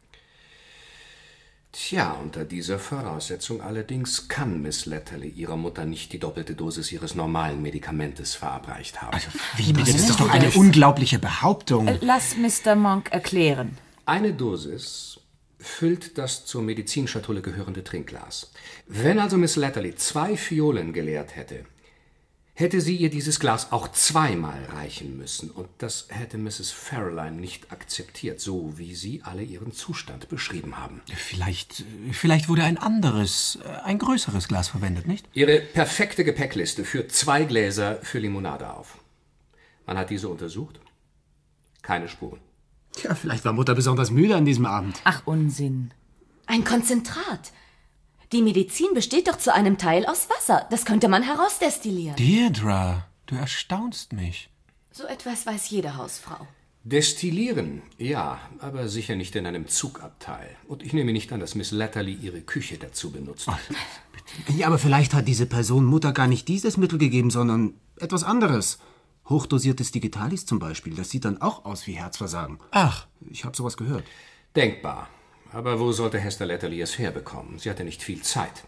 Tja, unter dieser Voraussetzung allerdings kann Miss Letterly ihrer Mutter nicht die doppelte Dosis ihres normalen Medikamentes verabreicht haben. Also, wie bitte? Das ist doch eine unglaubliche Behauptung. Äh, lass Mister Monk erklären. Eine Dosis füllt das zur Medizinschatulle gehörende Trinkglas. Wenn also Miss Letterly zwei Fiolen geleert hätte, hätte sie ihr dieses Glas auch zweimal reichen müssen. Und das hätte Misses Farreline nicht akzeptiert, so wie Sie alle ihren Zustand beschrieben haben. Vielleicht, vielleicht wurde ein anderes, ein größeres Glas verwendet, nicht? Ihre perfekte Gepäckliste führt zwei Gläser für Limonade auf. Man hat diese untersucht. Keine Spuren. Ja, vielleicht war Mutter besonders müde an diesem Abend. Ach, Unsinn. Ein Konzentrat. Die Medizin besteht doch zu einem Teil aus Wasser. Das könnte man herausdestillieren. Deirdre, du erstaunst mich. So etwas weiß jede Hausfrau. Destillieren, ja, aber sicher nicht in einem Zugabteil. Und ich nehme nicht an, dass Miss Letterly ihre Küche dazu benutzt. Ach, ja, aber vielleicht hat diese Person Mutter gar nicht dieses Mittel gegeben, sondern etwas anderes. Hochdosiertes Digitalis zum Beispiel. Das sieht dann auch aus wie Herzversagen. Ach. Ich habe sowas gehört. Denkbar. Aber wo sollte Hester Letterly es herbekommen? Sie hatte nicht viel Zeit.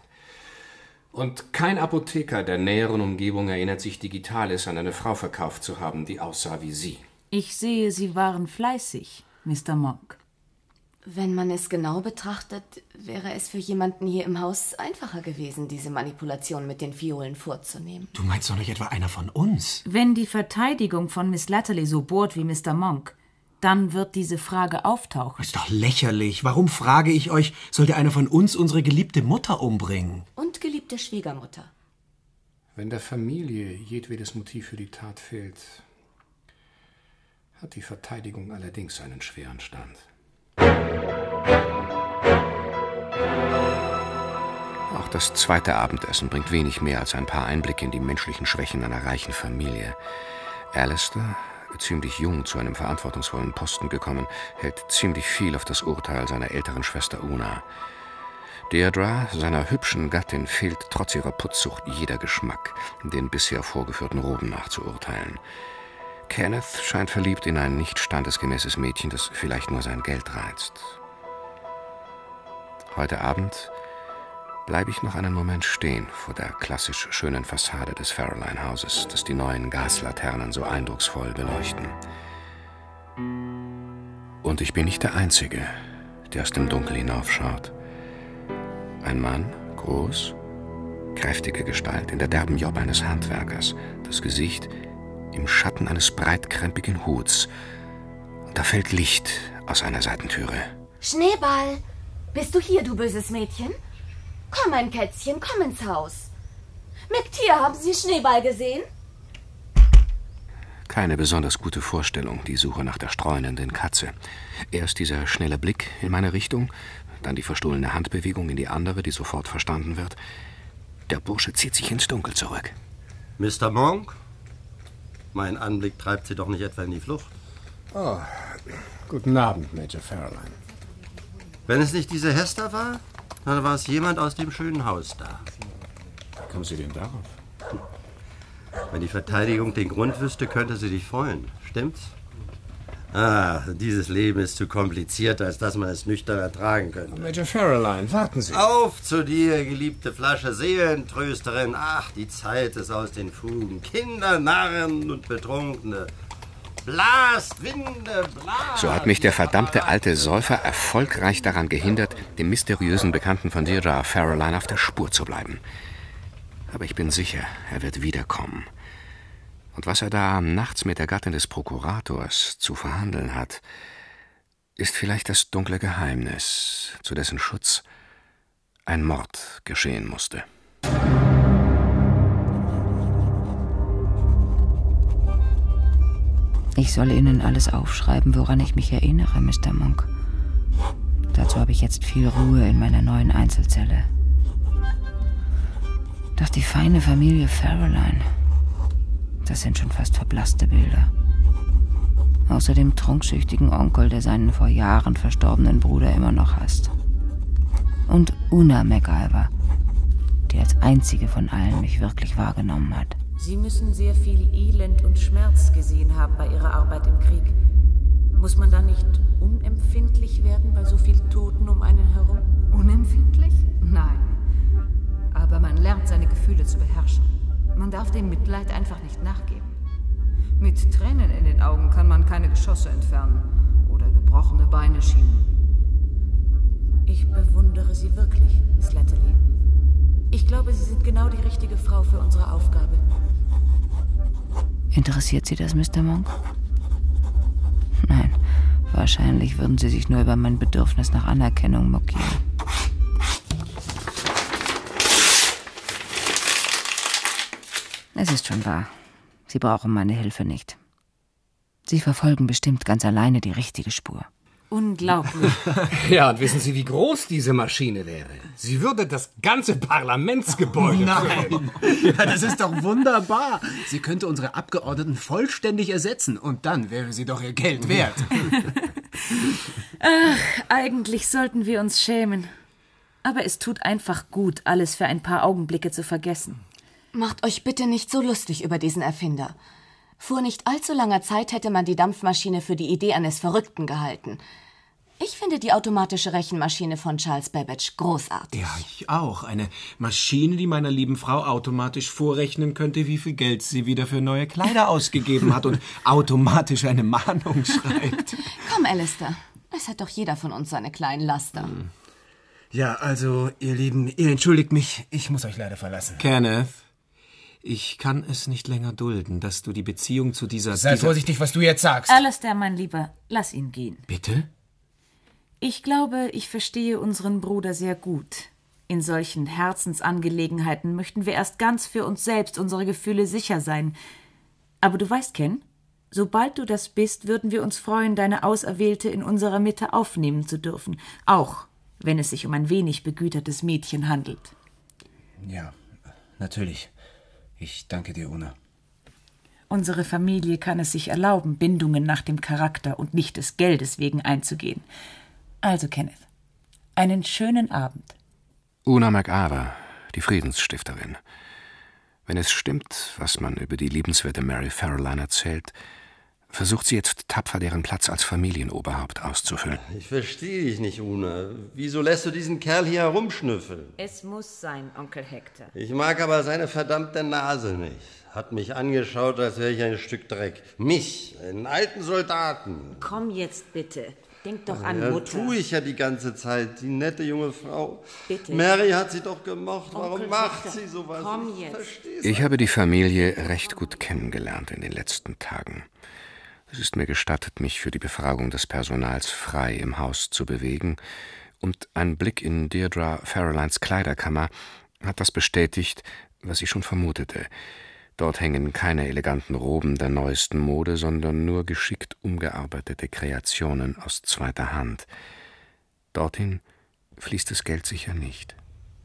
Und kein Apotheker der näheren Umgebung erinnert sich, Digitalis an eine Frau verkauft zu haben, die aussah wie sie. Ich sehe, Sie waren fleißig, Mister Monk. Wenn man es genau betrachtet, wäre es für jemanden hier im Haus einfacher gewesen, diese Manipulation mit den Fiolen vorzunehmen. Du meinst doch nicht etwa einer von uns? Wenn die Verteidigung von Miss Letterly so bohrt wie Mister Monk, dann wird diese Frage auftauchen. Das ist doch lächerlich. Warum, frage ich euch, sollte einer von uns unsere geliebte Mutter umbringen? Und geliebte Schwiegermutter. Wenn der Familie jedwedes Motiv für die Tat fehlt, hat die Verteidigung allerdings einen schweren Stand. Auch das zweite Abendessen bringt wenig mehr als ein paar Einblicke in die menschlichen Schwächen einer reichen Familie. Alistair, ziemlich jung zu einem verantwortungsvollen Posten gekommen, hält ziemlich viel auf das Urteil seiner älteren Schwester Una. Deirdre, seiner hübschen Gattin, fehlt trotz ihrer Putzsucht jeder Geschmack, den bisher vorgeführten Roben nachzuurteilen. Kenneth scheint verliebt in ein nicht standesgemäßes Mädchen, das vielleicht nur sein Geld reizt. Heute Abend bleibe ich noch einen Moment stehen vor der klassisch schönen Fassade des Farrelline-Hauses, das die neuen Gaslaternen so eindrucksvoll beleuchten. Und ich bin nicht der Einzige, der aus dem Dunkel hinaufschaut. Ein Mann, groß, kräftige Gestalt, in der derben Job eines Handwerkers, das Gesicht im Schatten eines breitkrempigen Huts. Und da fällt Licht aus einer Seitentüre. Schneeball, bist du hier, du böses Mädchen? Komm, mein Kätzchen, komm ins Haus. McTeer, haben Sie Schneeball gesehen? Keine besonders gute Vorstellung, die Suche nach der streunenden Katze. Erst dieser schnelle Blick in meine Richtung, dann die verstohlene Handbewegung in die andere, die sofort verstanden wird. Der Bursche zieht sich ins Dunkel zurück. Mister Monk? Mein Anblick treibt Sie doch nicht etwa in die Flucht? Oh, guten Abend, Major Farrelline. Wenn es nicht diese Hester war, dann war es jemand aus dem schönen Haus da. Wie kommen Sie denn darauf? Wenn die Verteidigung den Grund wüsste, könnte sie dich freuen. Stimmt's? Ah, dieses Leben ist zu kompliziert, als dass man es nüchtern ertragen könnte. Major Farrelline, warten Sie. Auf zu dir, geliebte Flasche Seelentrösterin. Ach, die Zeit ist aus den Fugen. Kinder, Narren und Betrunkene. Blast, Winde, blast! So hat mich der verdammte alte Säufer erfolgreich daran gehindert, dem mysteriösen Bekannten von Deirdre Farrelline auf der Spur zu bleiben. Aber ich bin sicher, er wird wiederkommen. Und was er da nachts mit der Gattin des Prokurators zu verhandeln hat, ist vielleicht das dunkle Geheimnis, zu dessen Schutz ein Mord geschehen musste. Ich soll Ihnen alles aufschreiben, woran ich mich erinnere, Mister Monk. Dazu habe ich jetzt viel Ruhe in meiner neuen Einzelzelle. Doch die feine Familie Farrelline, das sind schon fast verblasste Bilder. Außer dem trunksüchtigen Onkel, der seinen vor Jahren verstorbenen Bruder immer noch hasst. Und Una MacGyver, die als einzige von allen mich wirklich wahrgenommen hat. Sie müssen sehr viel Elend und Schmerz gesehen haben bei Ihrer Arbeit im Krieg. Muss man da nicht unempfindlich werden bei so viel Toten um einen herum? Unempfindlich? Nein. Aber man lernt, seine Gefühle zu beherrschen. Man darf dem Mitleid einfach nicht nachgeben. Mit Tränen in den Augen kann man keine Geschosse entfernen oder gebrochene Beine schienen. Ich bewundere Sie wirklich, Miss Latterly. Ich glaube, Sie sind genau die richtige Frau für unsere Aufgabe. Interessiert Sie das, Mister Monk? Nein, wahrscheinlich würden Sie sich nur über mein Bedürfnis nach Anerkennung mokieren. Es ist schon wahr. Sie brauchen meine Hilfe nicht. Sie verfolgen bestimmt ganz alleine die richtige Spur. Unglaublich. Ja, und wissen Sie, wie groß diese Maschine wäre? Sie würde das ganze Parlamentsgebäude Nein, ja, das ist doch wunderbar. Sie könnte unsere Abgeordneten vollständig ersetzen und dann wäre sie doch ihr Geld wert. Ach, eigentlich sollten wir uns schämen. Aber es tut einfach gut, alles für ein paar Augenblicke zu vergessen. Macht euch bitte nicht so lustig über diesen Erfinder. Vor nicht allzu langer Zeit hätte man die Dampfmaschine für die Idee eines Verrückten gehalten. Ich finde die automatische Rechenmaschine von Charles Babbage großartig. Ja, ich auch. Eine Maschine, die meiner lieben Frau automatisch vorrechnen könnte, wie viel Geld sie wieder für neue Kleider ausgegeben hat und automatisch eine Mahnung schreibt. Komm, Alistair. Es hat doch jeder von uns seine kleinen Laster. Ja, also, ihr Lieben, ihr entschuldigt mich. Ich muss euch leider verlassen. Kenneth, ich kann es nicht länger dulden, dass du die Beziehung zu dieser... Sei dieser vorsichtig, was du jetzt sagst. Alistair, mein Lieber, lass ihn gehen. Bitte? Ich glaube, ich verstehe unseren Bruder sehr gut. In solchen Herzensangelegenheiten möchten wir erst ganz für uns selbst unsere Gefühle sicher sein. Aber du weißt, Ken, sobald du das bist, würden wir uns freuen, deine Auserwählte in unserer Mitte aufnehmen zu dürfen. Auch wenn es sich um ein wenig begütertes Mädchen handelt. Ja, natürlich. Ich danke dir, Una. Unsere Familie kann es sich erlauben, Bindungen nach dem Charakter und nicht des Geldes wegen einzugehen. Also, Kenneth, einen schönen Abend. Una McAver, die Friedensstifterin. Wenn es stimmt, was man über die liebenswerte Mary Farrelline erzählt, versucht sie jetzt tapfer deren Platz als Familienoberhaupt auszufüllen. Ich verstehe dich nicht, Una. Wieso lässt du diesen Kerl hier herumschnüffeln? Es muss sein, Onkel Hector. Ich mag aber seine verdammte Nase nicht. Hat mich angeschaut, als wäre ich ein Stück Dreck. Mich, einen alten Soldaten. Komm jetzt bitte. Denk doch an Ja, Mutter. tue ich ja die ganze Zeit, die nette junge Frau. Bitte. Mary hat sie doch gemocht. Warum Onkel macht Hector, sie sowas? komm Ich jetzt. versteh's Ich habe die Familie recht gut kennengelernt in den letzten Tagen. Es ist mir gestattet, mich für die Befragung des Personals frei im Haus zu bewegen, und ein Blick in Deirdre Farrelines Kleiderkammer hat das bestätigt, was ich schon vermutete. Dort hängen keine eleganten Roben der neuesten Mode, sondern nur geschickt umgearbeitete Kreationen aus zweiter Hand. Dorthin fließt das Geld sicher nicht.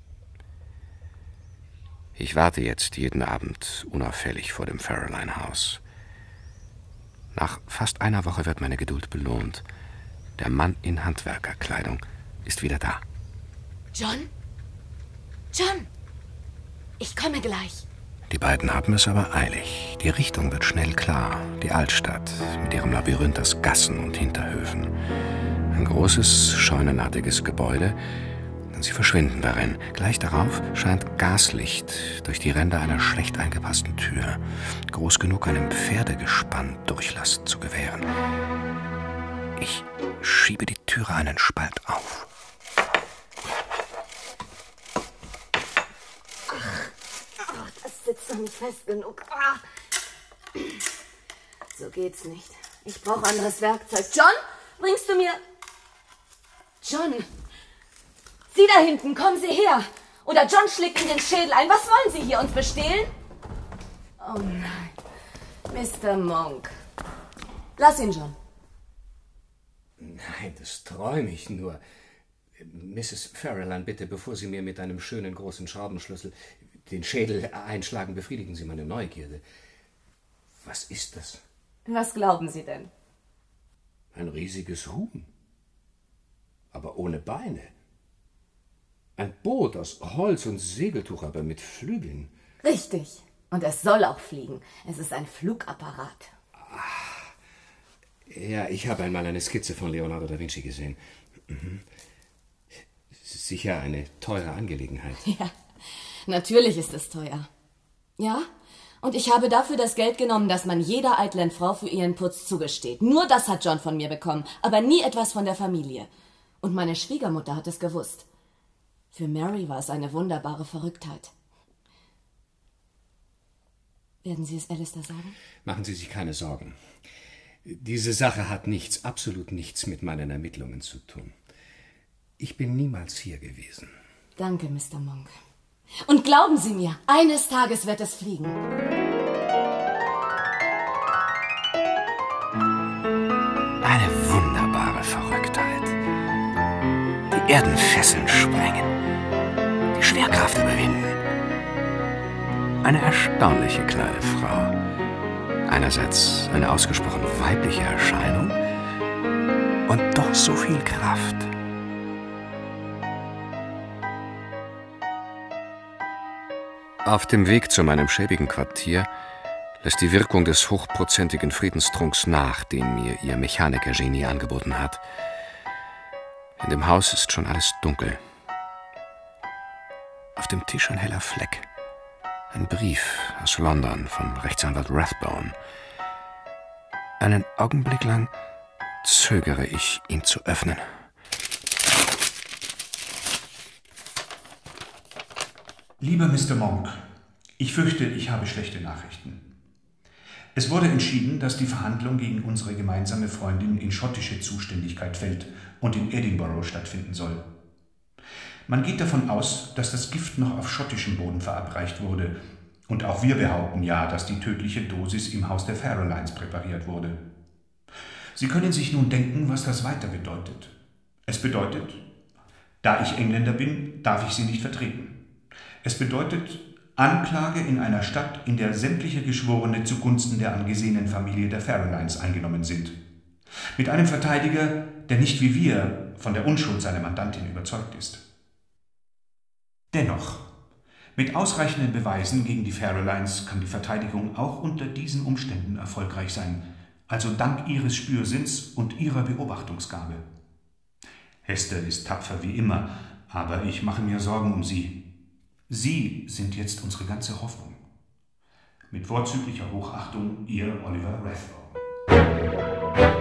Ich warte jetzt jeden Abend unauffällig vor dem Farrelline-Haus. Nach fast einer Woche wird meine Geduld belohnt. Der Mann in Handwerkerkleidung ist wieder da. John? John! Ich komme gleich. Die beiden haben es aber eilig. Die Richtung wird schnell klar. Die Altstadt mit ihrem Labyrinth aus Gassen und Hinterhöfen. Ein großes, scheunenartiges Gebäude. Sie verschwinden darin. Gleich darauf scheint Gaslicht durch die Ränder einer schlecht eingepassten Tür. Groß genug, einem Pferdegespann Durchlass zu gewähren. Ich schiebe die Türe einen Spalt auf. Ach, das sitzt noch nicht fest genug. Ah. So geht's nicht. Ich brauche anderes Werkzeug. John, bringst du mir... John, Sie da hinten, kommen Sie her. Oder John schlägt Ihnen den Schädel ein. Was wollen Sie hier, uns bestehlen? Oh nein, Mister Monk. Lass ihn, John. Nein, das träume ich nur. Misses Farrelline, bitte, bevor Sie mir mit einem schönen großen Schraubenschlüssel den Schädel einschlagen, befriedigen Sie meine Neugierde. Was ist das? Was glauben Sie denn? Ein riesiges Huhn. Aber ohne Beine. Ein Boot aus Holz und Segeltuch, aber mit Flügeln. Richtig. Und es soll auch fliegen. Es ist ein Flugapparat. Ja, ich habe einmal eine Skizze von Leonardo da Vinci gesehen. Mhm. Sicher eine teure Angelegenheit. Ja, natürlich ist es teuer. Ja, und ich habe dafür das Geld genommen, das man jeder eitlen Frau für ihren Putz zugesteht. Nur das hat John von mir bekommen, aber nie etwas von der Familie. Und meine Schwiegermutter hat es gewusst. Für Mary war es eine wunderbare Verrücktheit. Werden Sie es Alistair sagen? Machen Sie sich keine Sorgen. Diese Sache hat nichts, absolut nichts mit meinen Ermittlungen zu tun. Ich bin niemals hier gewesen. Danke, Mister Monk. Und glauben Sie mir, eines Tages wird es fliegen. Eine wunderbare Verrücktheit. Die Erdenfesseln sprengen. Die Schwerkraft überwinden. Eine erstaunliche kleine Frau. Einerseits eine ausgesprochen weibliche Erscheinung und doch so viel Kraft. Auf dem Weg zu meinem schäbigen Quartier lässt die Wirkung des hochprozentigen Friedenstrunks nach, den mir ihr Mechanikergenie angeboten hat. In dem Haus ist schon alles dunkel. Auf dem Tisch ein heller Fleck. Ein Brief aus London von Rechtsanwalt Rathbone. Einen Augenblick lang zögere ich, ihn zu öffnen. Lieber Mister Monk, ich fürchte, ich habe schlechte Nachrichten. Es wurde entschieden, dass die Verhandlung gegen unsere gemeinsame Freundin in schottische Zuständigkeit fällt und in Edinburgh stattfinden soll. Man geht davon aus, dass das Gift noch auf schottischem Boden verabreicht wurde. Und auch wir behaupten ja, dass die tödliche Dosis im Haus der Farrelines präpariert wurde. Sie können sich nun denken, was das weiter bedeutet. Es bedeutet, Da ich Engländer bin, darf ich sie nicht vertreten. Es bedeutet Anklage in einer Stadt, in der sämtliche Geschworene zugunsten der angesehenen Familie der Farrelines eingenommen sind. Mit einem Verteidiger, der nicht wie wir von der Unschuld seiner Mandantin überzeugt ist. Dennoch, mit ausreichenden Beweisen gegen die Farrelines kann die Verteidigung auch unter diesen Umständen erfolgreich sein, also dank ihres Spürsinns und ihrer Beobachtungsgabe. Hester ist tapfer wie immer, aber ich mache mir Sorgen um sie. Sie sind jetzt unsere ganze Hoffnung. Mit vorzüglicher Hochachtung, Ihr Oliver Rathbone.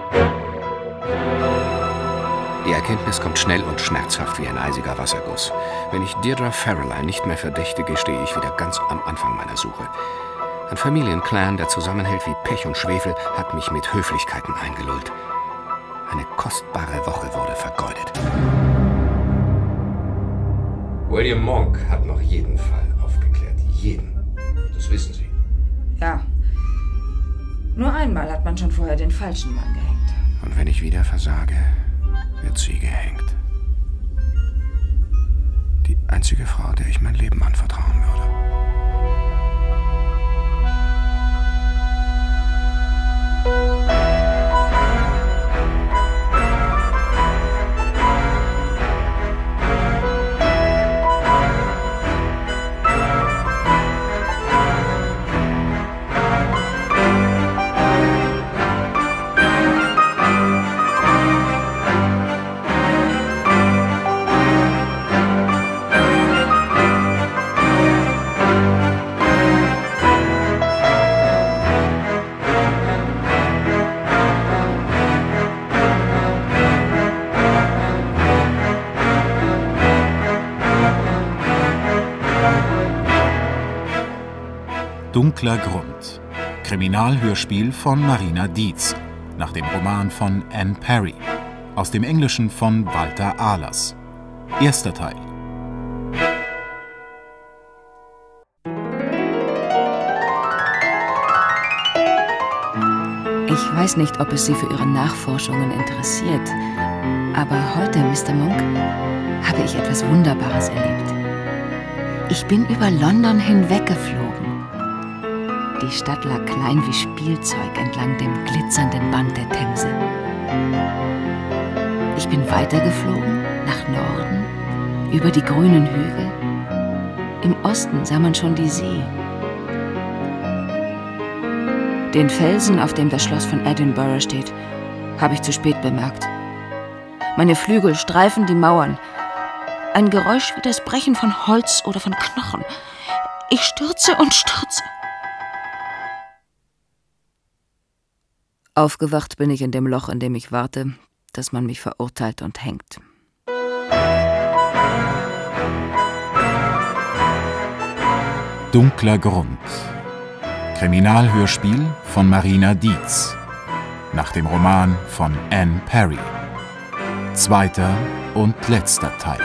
Die Erkenntnis kommt schnell und schmerzhaft wie ein eisiger Wasserguss. Wenn ich Deirdre Farrelline nicht mehr verdächtige, stehe ich wieder ganz am Anfang meiner Suche. Ein Familienclan, der zusammenhält wie Pech und Schwefel, hat mich mit Höflichkeiten eingelullt. Eine kostbare Woche wurde vergeudet. William Monk hat noch jeden Fall aufgeklärt. Jeden. Das wissen Sie. Ja. Nur einmal hat man schon vorher den falschen Mann gehängt. Und wenn ich wieder versage, wird sie gehängt. Die einzige Frau, der ich mein Leben anvertrauen würde. Dunkler Grund. Kriminalhörspiel von Marina Dietz, nach dem Roman von Anne Perry, aus dem Englischen von Walter Ahlers. Erster Teil. Ich weiß nicht, ob es Sie für Ihre Nachforschungen interessiert, aber heute, Mister Monk, habe ich etwas Wunderbares erlebt. Ich bin über London hinweggeflogen. Die Stadt lag klein wie Spielzeug entlang dem glitzernden Band der Themse. Ich bin weitergeflogen, nach Norden, über die grünen Hügel. Im Osten sah man schon die See. Den Felsen, auf dem das Schloss von Edinburgh steht, habe ich zu spät bemerkt. Meine Flügel streifen die Mauern. Ein Geräusch wie das Brechen von Holz oder von Knochen. Ich stürze und stürze. Aufgewacht bin ich in dem Loch, in dem ich warte, dass man mich verurteilt und hängt. Dunkler Grund. Kriminalhörspiel von Marina Dietz, nach dem Roman von Anne Perry. Zweiter und letzter Teil.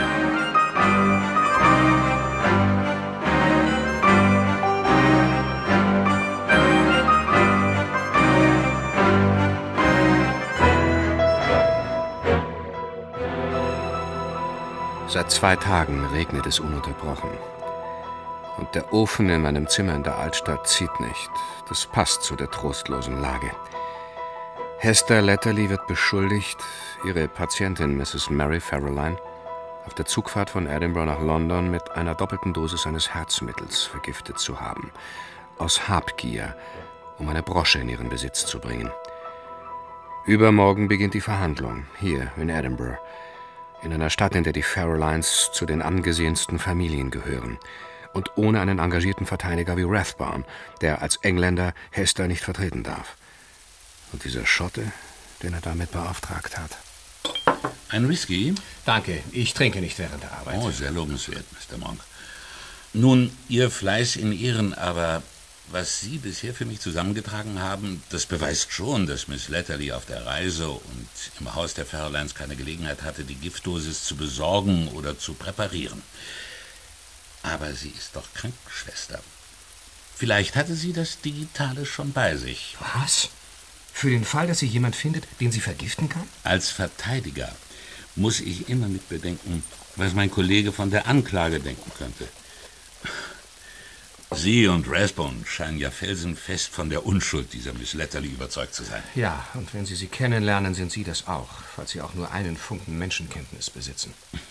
Seit zwei Tagen regnet es ununterbrochen. Und der Ofen in meinem Zimmer in der Altstadt zieht nicht. Das passt zu der trostlosen Lage. Hester Letterly wird beschuldigt, ihre Patientin Misses Mary Farrelline auf der Zugfahrt von Edinburgh nach London mit einer doppelten Dosis eines Herzmittels vergiftet zu haben. Aus Habgier, um eine Brosche in ihren Besitz zu bringen. Übermorgen beginnt die Verhandlung, hier in Edinburgh. In einer Stadt, in der die Farrelines zu den angesehensten Familien gehören. Und ohne einen engagierten Verteidiger wie Rathbone, der als Engländer Hester nicht vertreten darf. Und dieser Schotte, den er damit beauftragt hat. Ein Whisky? Danke, ich trinke nicht während der Arbeit. Oh, sehr lobenswert, Mister Monk. Nun, Ihr Fleiß in Ehren, aber was Sie bisher für mich zusammengetragen haben, das beweist schon, dass Miss Letterly auf der Reise und im Haus der Farrelines keine Gelegenheit hatte, die Giftdosis zu besorgen oder zu präparieren. Aber sie ist doch Krankenschwester. Vielleicht hatte sie das Digitale schon bei sich. Was? Für den Fall, dass sie jemand findet, den sie vergiften kann? Als Verteidiger muss ich immer mit bedenken, was mein Kollege von der Anklage denken könnte. Sie und Rathbone scheinen ja felsenfest von der Unschuld dieser Miss Letterly überzeugt zu sein. Ja, und wenn Sie sie kennenlernen, sind Sie das auch, falls Sie auch nur einen Funken Menschenkenntnis besitzen.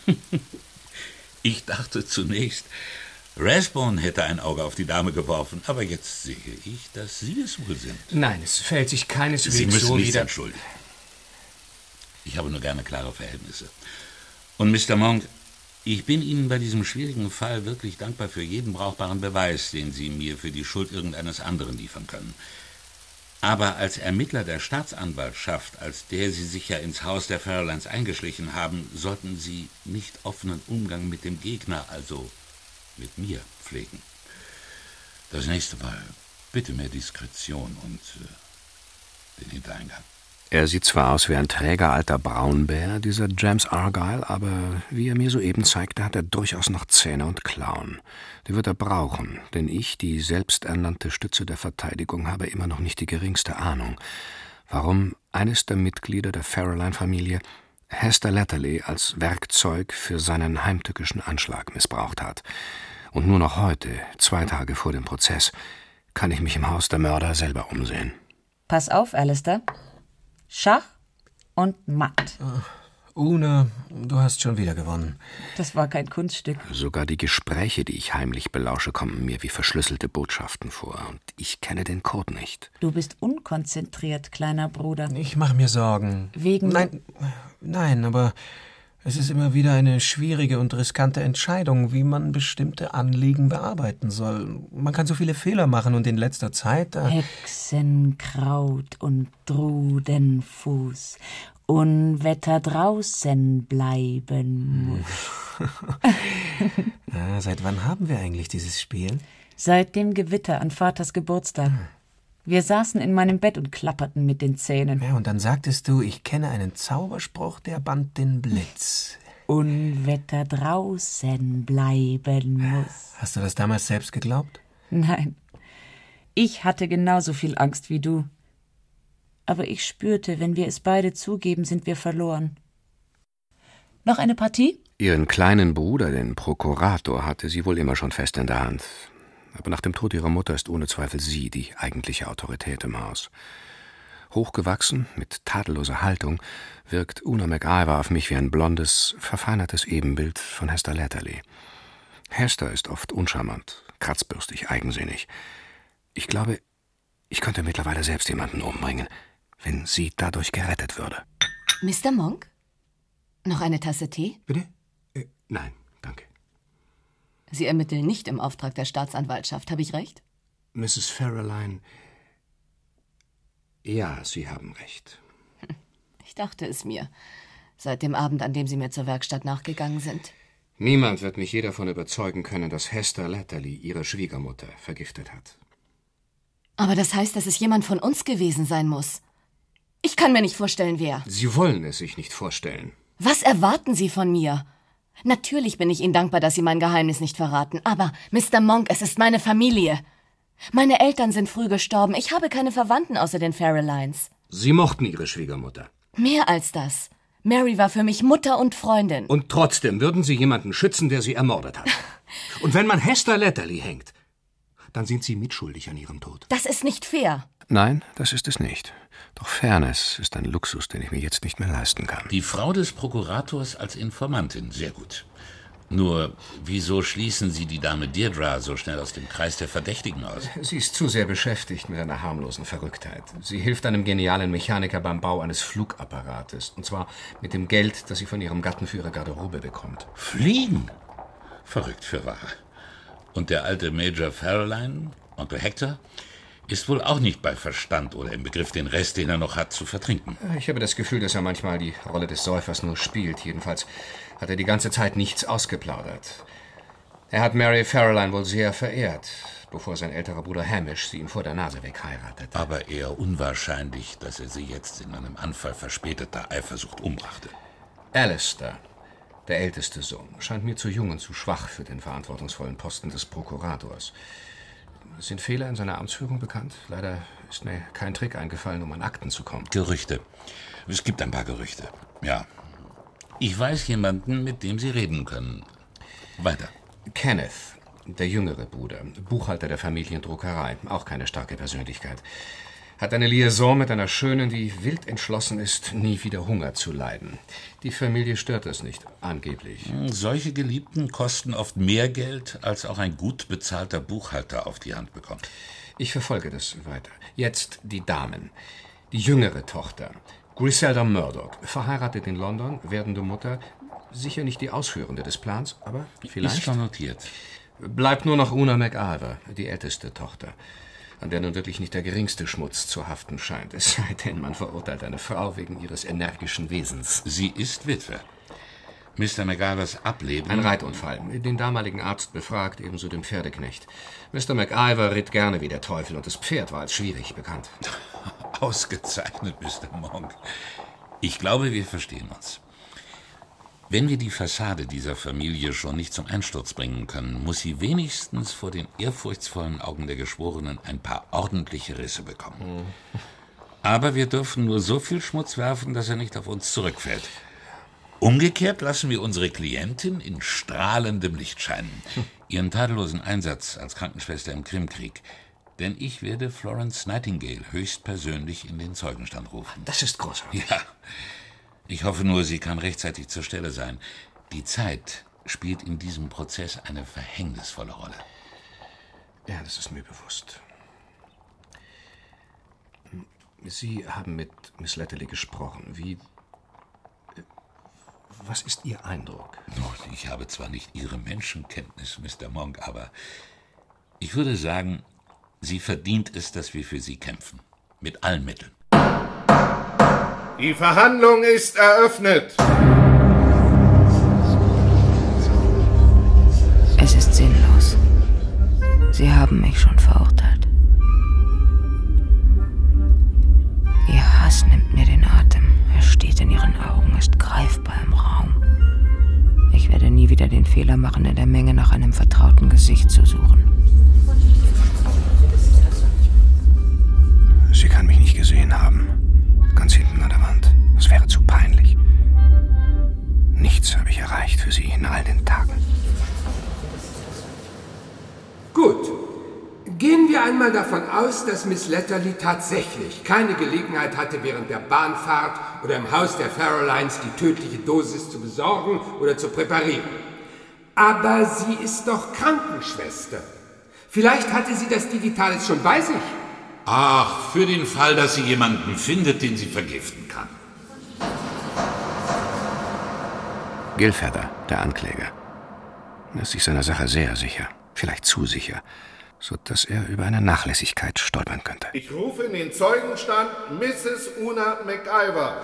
Ich dachte zunächst, Rathbone hätte ein Auge auf die Dame geworfen, aber jetzt sehe ich, dass Sie es wohl sind. Nein, es fällt sich keineswegs Sie müssen so nichts wieder... entschuldigen. Ich habe nur gerne klare Verhältnisse. Und Mister Monk, ich bin Ihnen bei diesem schwierigen Fall wirklich dankbar für jeden brauchbaren Beweis, den Sie mir für die Schuld irgendeines anderen liefern können. Aber als Ermittler der Staatsanwaltschaft, als der Sie sich ja ins Haus der Farrelines eingeschlichen haben, sollten Sie nicht offenen Umgang mit dem Gegner, also mit mir, pflegen. Das nächste Mal bitte mehr Diskretion und äh, den Hintereingang. Er sieht zwar aus wie ein träger alter Braunbär, dieser James Argyle, aber wie er mir soeben zeigte, hat er durchaus noch Zähne und Klauen. Die wird er brauchen, denn ich, die selbsternannte Stütze der Verteidigung, habe immer noch nicht die geringste Ahnung, warum eines der Mitglieder der Farreline-Familie Hester Letterly als Werkzeug für seinen heimtückischen Anschlag missbraucht hat. Und nur noch heute, zwei Tage vor dem Prozess, kann ich mich im Haus der Mörder selber umsehen. Pass auf, Alistair. Schach und Matt. Una, du hast schon wieder gewonnen. Das war kein Kunststück. Sogar die Gespräche, die ich heimlich belausche, kommen mir wie verschlüsselte Botschaften vor. Und ich kenne den Code nicht. Du bist unkonzentriert, kleiner Bruder. Ich mache mir Sorgen. Wegen... Nein, nein, aber es ist immer wieder eine schwierige und riskante Entscheidung, wie man bestimmte Anliegen bearbeiten soll. Man kann so viele Fehler machen und in letzter Zeit... Äh Hexenkraut und Drudenfuß. Unwetter draußen bleiben muss. Na, seit wann haben wir eigentlich dieses Spiel? Seit dem Gewitter an Vaters Geburtstag. Wir saßen in meinem Bett und klapperten mit den Zähnen. Ja, und dann sagtest du, ich kenne einen Zauberspruch, der band den Blitz. Unwetter draußen bleiben muss. Hast du das damals selbst geglaubt? Nein. Ich hatte genauso viel Angst wie du. Aber ich spürte, wenn wir es beide zugeben, sind wir verloren. Noch eine Partie? Ihren kleinen Bruder, den Prokurator, hatte sie wohl immer schon fest in der Hand. Aber nach dem Tod ihrer Mutter ist ohne Zweifel sie die eigentliche Autorität im Haus. Hochgewachsen, mit tadelloser Haltung, wirkt Una McIver auf mich wie ein blondes, verfeinertes Ebenbild von Hester Letterly. Hester ist oft uncharmant, kratzbürstig, eigensinnig. Ich glaube, ich könnte mittlerweile selbst jemanden umbringen, wenn sie dadurch gerettet würde. Mister Monk? Noch eine Tasse Tee? Bitte? Äh, nein, danke. Sie ermitteln nicht im Auftrag der Staatsanwaltschaft, habe ich recht? Misses Farreline, ja, Sie haben recht. Ich dachte es mir, seit dem Abend, an dem Sie mir zur Werkstatt nachgegangen sind. Niemand wird mich je davon überzeugen können, dass Hester Letterly ihre Schwiegermutter vergiftet hat. Aber das heißt, dass es jemand von uns gewesen sein muss. Ich kann mir nicht vorstellen, wer. Sie wollen es sich nicht vorstellen. Was erwarten Sie von mir? Natürlich bin ich Ihnen dankbar, dass Sie mein Geheimnis nicht verraten. Aber, Mister Monk, es ist meine Familie. Meine Eltern sind früh gestorben. Ich habe keine Verwandten außer den Farrelines. Sie mochten Ihre Schwiegermutter. Mehr als das. Mary war für mich Mutter und Freundin. Und trotzdem würden Sie jemanden schützen, der Sie ermordet hat. Und wenn man Hester Letterly hängt, dann sind Sie mitschuldig an ihrem Tod. Das ist nicht fair. Nein, das ist es nicht. Doch Fairness ist ein Luxus, den ich mir jetzt nicht mehr leisten kann. Die Frau des Prokurators als Informantin, sehr gut. Nur, wieso schließen Sie die Dame Deirdre so schnell aus dem Kreis der Verdächtigen aus? Sie ist zu sehr beschäftigt mit einer harmlosen Verrücktheit. Sie hilft einem genialen Mechaniker beim Bau eines Flugapparates. Und zwar mit dem Geld, das sie von ihrem Gatten für ihre Garderobe bekommt. Fliegen? Verrückt für wahr. Und der alte Major Farreline, Onkel Hector, ist wohl auch nicht bei Verstand oder im Begriff, den Rest, den er noch hat, zu vertrinken. Ich habe das Gefühl, dass er manchmal die Rolle des Säufers nur spielt. Jedenfalls hat er die ganze Zeit nichts ausgeplaudert. Er hat Mary Farreline wohl sehr verehrt, bevor sein älterer Bruder Hamish sie ihm vor der Nase weg heiratete. Aber eher unwahrscheinlich, dass er sie jetzt in einem Anfall verspäteter Eifersucht umbrachte. Alistair, der älteste Sohn, scheint mir zu jung und zu schwach für den verantwortungsvollen Posten des Prokurators. Sind Fehler in seiner Amtsführung bekannt? Leider ist mir kein Trick eingefallen, um an Akten zu kommen. Gerüchte. Es gibt ein paar Gerüchte, ja. Ich weiß jemanden, mit dem Sie reden können. Weiter. Kenneth, der jüngere Bruder, Buchhalter der Familiendruckerei, auch keine starke Persönlichkeit, hat eine Liaison mit einer Schönen, die wild entschlossen ist, nie wieder Hunger zu leiden. Die Familie stört es nicht, angeblich. Solche Geliebten kosten oft mehr Geld, als auch ein gut bezahlter Buchhalter auf die Hand bekommt. Ich verfolge das weiter. Jetzt die Damen. Die jüngere Tochter, Griselda Murdoch, verheiratet in London, werdende Mutter, sicher nicht die Ausführende des Plans, aber vielleicht... Ist schon notiert. Bleibt nur noch Una McIver, die älteste Tochter, an der nun wirklich nicht der geringste Schmutz zu haften scheint, es sei denn, man verurteilt eine Frau wegen ihres energischen Wesens. Sie ist Witwe. Mister McIvers Ableben... Ein Reitunfall. Den damaligen Arzt befragt, ebenso den Pferdeknecht. Mister McIver ritt gerne wie der Teufel und das Pferd war als schwierig bekannt. Ausgezeichnet, Mister Monk. Ich glaube, wir verstehen uns. Wenn wir die Fassade dieser Familie schon nicht zum Einsturz bringen können, muss sie wenigstens vor den ehrfurchtsvollen Augen der Geschworenen ein paar ordentliche Risse bekommen. Mhm. Aber wir dürfen nur so viel Schmutz werfen, dass er nicht auf uns zurückfällt. Umgekehrt lassen wir unsere Klientin in strahlendem Licht scheinen. Hm. Ihren tadellosen Einsatz als Krankenschwester im Krimkrieg. Denn ich werde Florence Nightingale höchstpersönlich in den Zeugenstand rufen. Das ist großartig. Ja. Ich hoffe nur, sie kann rechtzeitig zur Stelle sein. Die Zeit spielt in diesem Prozess eine verhängnisvolle Rolle. Ja, das ist mir bewusst. Sie haben mit Miss Letterly gesprochen. Wie... Was ist Ihr Eindruck? Nun, ich habe zwar nicht Ihre Menschenkenntnis, Mister Monk, aber ich würde sagen, sie verdient es, dass wir für sie kämpfen. Mit allen Mitteln. Die Verhandlung ist eröffnet. Es ist sinnlos. Sie haben mich schon verurteilt. Ihr Hass nimmt mir den Atem. Er steht in Ihren Augen, ist greifbar im Raum. Ich werde nie wieder den Fehler machen, in der Menge nach einem vertrauten Gesicht zu suchen. Sie kann mich nicht gesehen haben. Ganz hinten an der Wand. Das wäre zu peinlich. Nichts habe ich erreicht für Sie in all den Tagen. Gut. Gehen wir einmal davon aus, dass Miss Letterly tatsächlich keine Gelegenheit hatte, während der Bahnfahrt oder im Haus der Farrelines die tödliche Dosis zu besorgen oder zu präparieren. Aber sie ist doch Krankenschwester. Vielleicht hatte sie das Digitales schon bei sich. Ach, für den Fall, dass sie jemanden findet, den sie vergiften kann. Gilfedder, der Ankläger, ist sich seiner Sache sehr sicher, vielleicht zu sicher, so dass er über eine Nachlässigkeit stolpern könnte. Ich rufe in den Zeugenstand Misses Una McIver.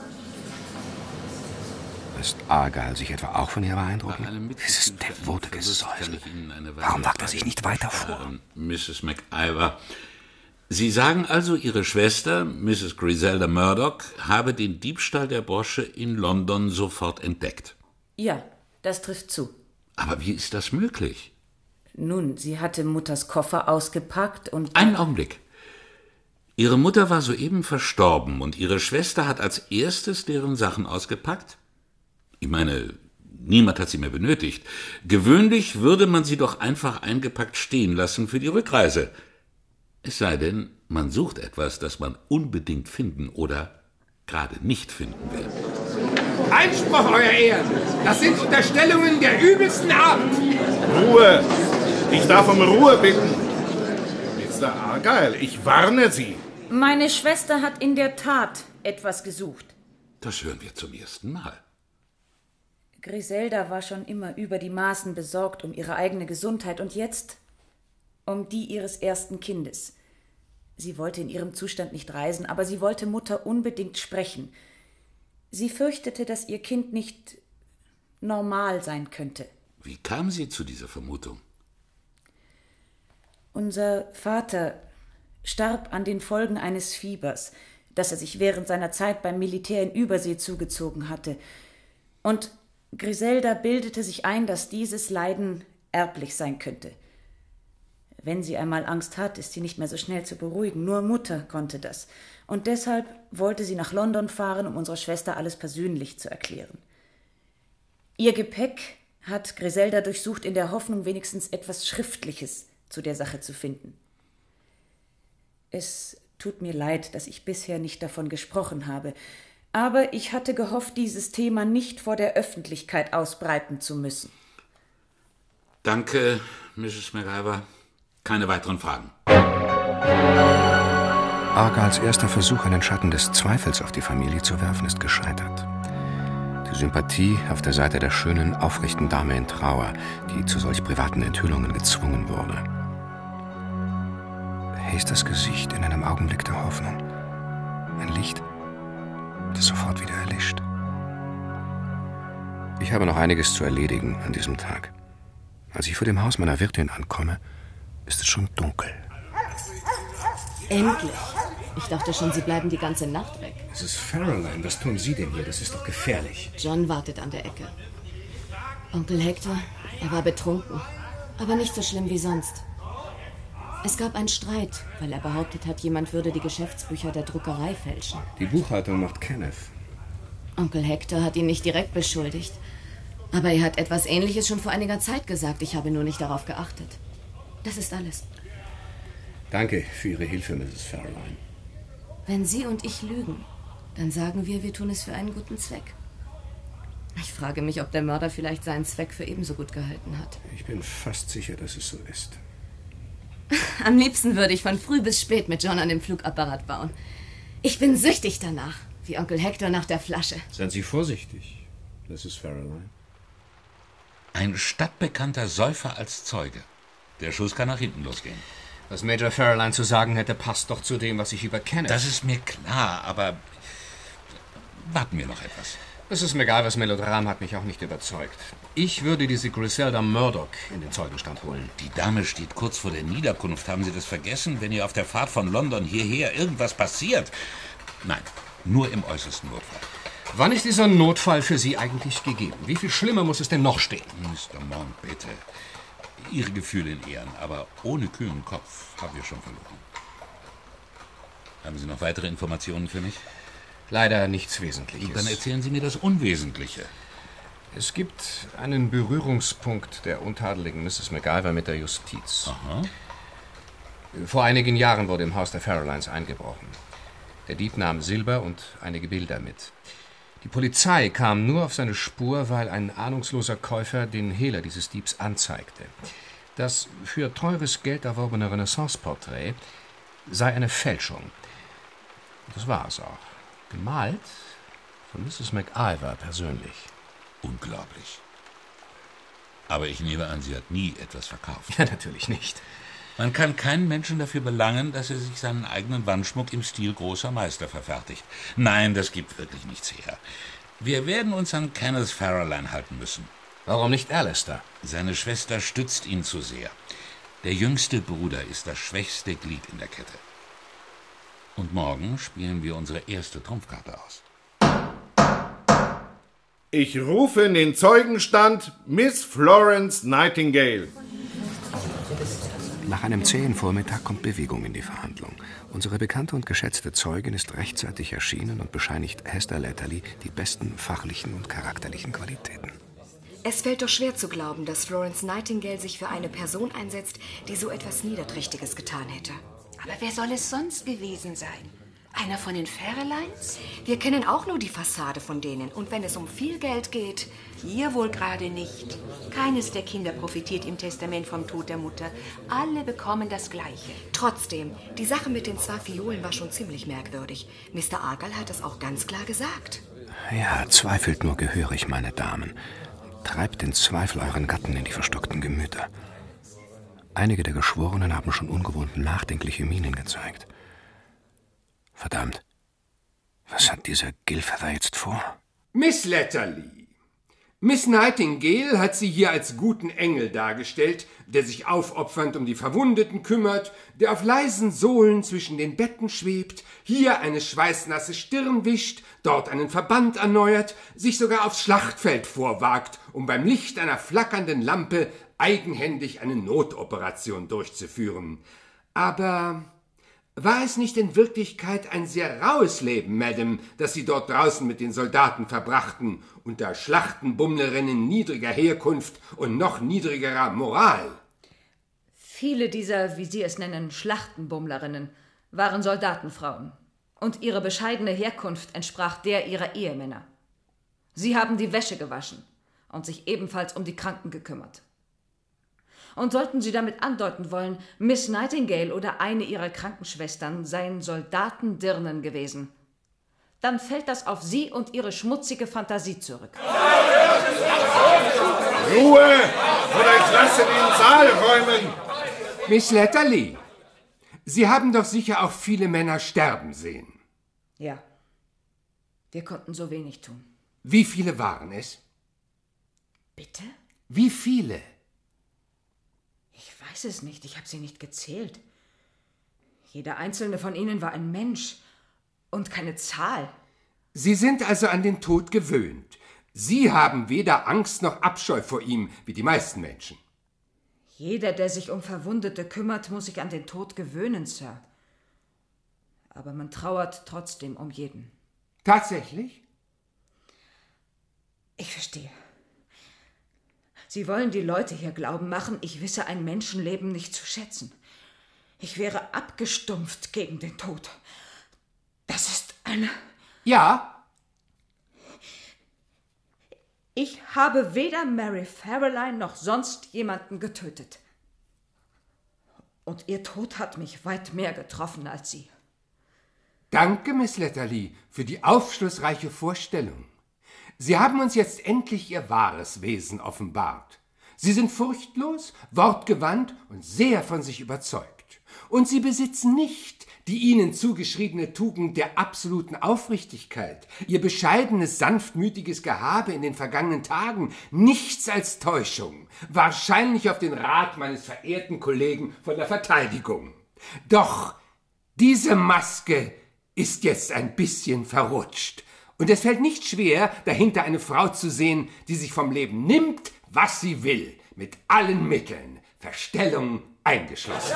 Ist Argyle sich etwa auch von ihr beeindrucken? Dieses devote Gesäusel. Warum wagt er sich nicht weiter vor? Misses McIver, Sie sagen also, Ihre Schwester, Misses Griselda Murdoch, habe den Diebstahl der Brosche in London sofort entdeckt. Ja, das trifft zu. Aber wie ist das möglich? Nun, sie hatte Mutters Koffer ausgepackt und... Einen Augenblick. Ihre Mutter war soeben verstorben und Ihre Schwester hat als erstes deren Sachen ausgepackt? Ich meine, niemand hat sie mehr benötigt. Gewöhnlich würde man sie doch einfach eingepackt stehen lassen für die Rückreise. Es sei denn, man sucht etwas, das man unbedingt finden oder gerade nicht finden will. Einspruch, Euer Ehren! Das sind Unterstellungen der übelsten Art! Ruhe! Ich darf um Ruhe bitten. Mister Argyle, ich warne Sie. Meine Schwester hat in der Tat etwas gesucht. Das hören wir zum ersten Mal. Griselda war schon immer über die Maßen besorgt um ihre eigene Gesundheit und jetzt um die ihres ersten Kindes. Sie wollte in ihrem Zustand nicht reisen, aber sie wollte Mutter unbedingt sprechen. Sie fürchtete, dass ihr Kind nicht normal sein könnte. Wie kam sie zu dieser Vermutung? Unser Vater starb an den Folgen eines Fiebers, das er sich während seiner Zeit beim Militär in Übersee zugezogen hatte. Und Griselda bildete sich ein, dass dieses Leiden erblich sein könnte. Wenn sie einmal Angst hat, ist sie nicht mehr so schnell zu beruhigen. Nur Mutter konnte das. Und deshalb wollte sie nach London fahren, um unserer Schwester alles persönlich zu erklären. Ihr Gepäck hat Griselda durchsucht in der Hoffnung, wenigstens etwas Schriftliches zu der Sache zu finden. Es tut mir leid, dass ich bisher nicht davon gesprochen habe, aber ich hatte gehofft, dieses Thema nicht vor der Öffentlichkeit ausbreiten zu müssen. Danke, Misses MacIver. Keine weiteren Fragen. Argyles erster Versuch, einen Schatten des Zweifels auf die Familie zu werfen, ist gescheitert. Die Sympathie auf der Seite der schönen, aufrechten Dame in Trauer, die zu solch privaten Enthüllungen gezwungen wurde. Hasters Gesicht in einem Augenblick der Hoffnung. Ein Licht, das sofort wieder erlischt. Ich habe noch einiges zu erledigen an diesem Tag. Als ich vor dem Haus meiner Wirtin ankomme, ist es schon dunkel. Endlich. Ich dachte schon, Sie bleiben die ganze Nacht weg. Misses Farrelline, was tun Sie denn hier? Das ist doch gefährlich. John wartet an der Ecke. Onkel Hector, er war betrunken. Aber nicht so schlimm wie sonst. Es gab einen Streit, weil er behauptet hat, jemand würde die Geschäftsbücher der Druckerei fälschen. Die Buchhaltung macht Kenneth. Onkel Hector hat ihn nicht direkt beschuldigt. Aber er hat etwas Ähnliches schon vor einiger Zeit gesagt. Ich habe nur nicht darauf geachtet. Das ist alles. Danke für Ihre Hilfe, Misses Farrelline. Wenn Sie und ich lügen, dann sagen wir, wir tun es für einen guten Zweck. Ich frage mich, ob der Mörder vielleicht seinen Zweck für ebenso gut gehalten hat. Ich bin fast sicher, dass es so ist. Am liebsten würde ich von früh bis spät mit John an dem Flugapparat bauen. Ich bin süchtig danach, wie Onkel Hector nach der Flasche. Seien Sie vorsichtig, Misses Farrelline. Ein stadtbekannter Säufer als Zeuge. Der Schuss kann nach hinten losgehen. Was Major Farrelline zu sagen hätte, passt doch zu dem, was ich über Kenneth... Das ist mir klar, aber warten wir noch etwas. Misses MacIvers Melodram hat mich auch nicht überzeugt. Ich würde diese Griselda Murdoch in den Zeugenstand holen. Die Dame steht kurz vor der Niederkunft. Haben Sie das vergessen, wenn ihr auf der Fahrt von London hierher irgendwas passiert? Nein, nur im äußersten Notfall. Wann ist dieser Notfall für Sie eigentlich gegeben? Wie viel schlimmer muss es denn noch stehen? Mister Monk, bitte. Ihre Gefühle in Ehren, aber ohne kühlen Kopf haben wir schon verloren. Haben Sie noch weitere Informationen für mich? Leider nichts Wesentliches. Dann erzählen Sie mir das Unwesentliche. Es gibt einen Berührungspunkt der untadeligen Misses MacIver mit der Justiz. Aha. Vor einigen Jahren wurde im Haus der Farrelines eingebrochen. Der Dieb nahm Silber und einige Bilder mit. Die Polizei kam nur auf seine Spur, weil ein ahnungsloser Käufer den Hehler dieses Diebs anzeigte. Das für teures Geld erworbene Renaissance-Porträt sei eine Fälschung. Das war es auch. Gemalt von Misses MacIver persönlich. Unglaublich. Aber ich nehme an, sie hat nie etwas verkauft. Ja, natürlich nicht. Man kann keinen Menschen dafür belangen, dass er sich seinen eigenen Wandschmuck im Stil großer Meister verfertigt. Nein, das gibt wirklich nichts her. Wir werden uns an Kenneth Farrelline halten müssen. Warum nicht Alistair? Seine Schwester stützt ihn zu sehr. Der jüngste Bruder ist das schwächste Glied in der Kette. Und morgen spielen wir unsere erste Trumpfkarte aus. Ich rufe in den Zeugenstand Miss Florence Nightingale. Nach einem zähen Vormittag kommt Bewegung in die Verhandlung. Unsere bekannte und geschätzte Zeugin ist rechtzeitig erschienen und bescheinigt Hester Latterly die besten fachlichen und charakterlichen Qualitäten. Es fällt doch schwer zu glauben, dass Florence Nightingale sich für eine Person einsetzt, die so etwas Niederträchtiges getan hätte. Aber wer soll es sonst gewesen sein? Einer von den Farrelines? Wir kennen auch nur die Fassade von denen. Und wenn es um viel Geld geht... Hier wohl gerade nicht. Keines der Kinder profitiert im Testament vom Tod der Mutter. Alle bekommen das Gleiche. Trotzdem, die Sache mit den zwei Fiolen war schon ziemlich merkwürdig. Mister Argyll hat es auch ganz klar gesagt. Ja, zweifelt nur gehörig, meine Damen. Treibt den Zweifel euren Gatten in die verstockten Gemüter. Einige der Geschworenen haben schon ungewohnt nachdenkliche Mienen gezeigt. Verdammt, was hat dieser Gilfeather jetzt vor? Miss Latterly, Miss Nightingale hat Sie hier als guten Engel dargestellt, der sich aufopfernd um die Verwundeten kümmert, der auf leisen Sohlen zwischen den Betten schwebt, hier eine schweißnasse Stirn wischt, dort einen Verband erneuert, sich sogar aufs Schlachtfeld vorwagt, um beim Licht einer flackernden Lampe eigenhändig eine Notoperation durchzuführen. Aber War es nicht in Wirklichkeit ein sehr raues Leben, Madame, das Sie dort draußen mit den Soldaten verbrachten, unter Schlachtenbummlerinnen niedriger Herkunft und noch niedrigerer Moral? Viele dieser, wie Sie es nennen, Schlachtenbummlerinnen waren Soldatenfrauen. Und ihre bescheidene Herkunft entsprach der ihrer Ehemänner. Sie haben die Wäsche gewaschen und sich ebenfalls um die Kranken gekümmert. Und sollten Sie damit andeuten wollen, Miss Nightingale oder eine ihrer Krankenschwestern seien Soldatendirnen gewesen, dann fällt das auf Sie und Ihre schmutzige Fantasie zurück. Ruhe! Oder ich lasse den Saal räumen! Miss Letterly, Sie haben doch sicher auch viele Männer sterben sehen. Ja, wir konnten so wenig tun. Wie viele waren es? Bitte? Wie viele? Ich weiß es nicht, ich habe sie nicht gezählt. Jeder einzelne von ihnen war ein Mensch und keine Zahl. Sie sind also an den Tod gewöhnt. Sie haben weder Angst noch Abscheu vor ihm, wie die meisten Menschen. Jeder, der sich um Verwundete kümmert, muss sich an den Tod gewöhnen, Sir. Aber man trauert trotzdem um jeden. Tatsächlich? Ich verstehe. Sie wollen die Leute hier glauben machen, ich wisse ein Menschenleben nicht zu schätzen. Ich wäre abgestumpft gegen den Tod. Das ist eine... Ja? Ich habe weder Mary Caroline noch sonst jemanden getötet. Und ihr Tod hat mich weit mehr getroffen als Sie. Danke, Miss Letterly, für die aufschlussreiche Vorstellung. Sie haben uns jetzt endlich Ihr wahres Wesen offenbart. Sie sind furchtlos, wortgewandt und sehr von sich überzeugt. Und Sie besitzen nicht die Ihnen zugeschriebene Tugend der absoluten Aufrichtigkeit. Ihr bescheidenes, sanftmütiges Gehabe in den vergangenen Tagen, nichts als Täuschung, wahrscheinlich auf den Rat meines verehrten Kollegen von der Verteidigung. Doch diese Maske ist jetzt ein bisschen verrutscht. Und es fällt nicht schwer, dahinter eine Frau zu sehen, die sich vom Leben nimmt, was sie will, mit allen Mitteln, Verstellung eingeschlossen.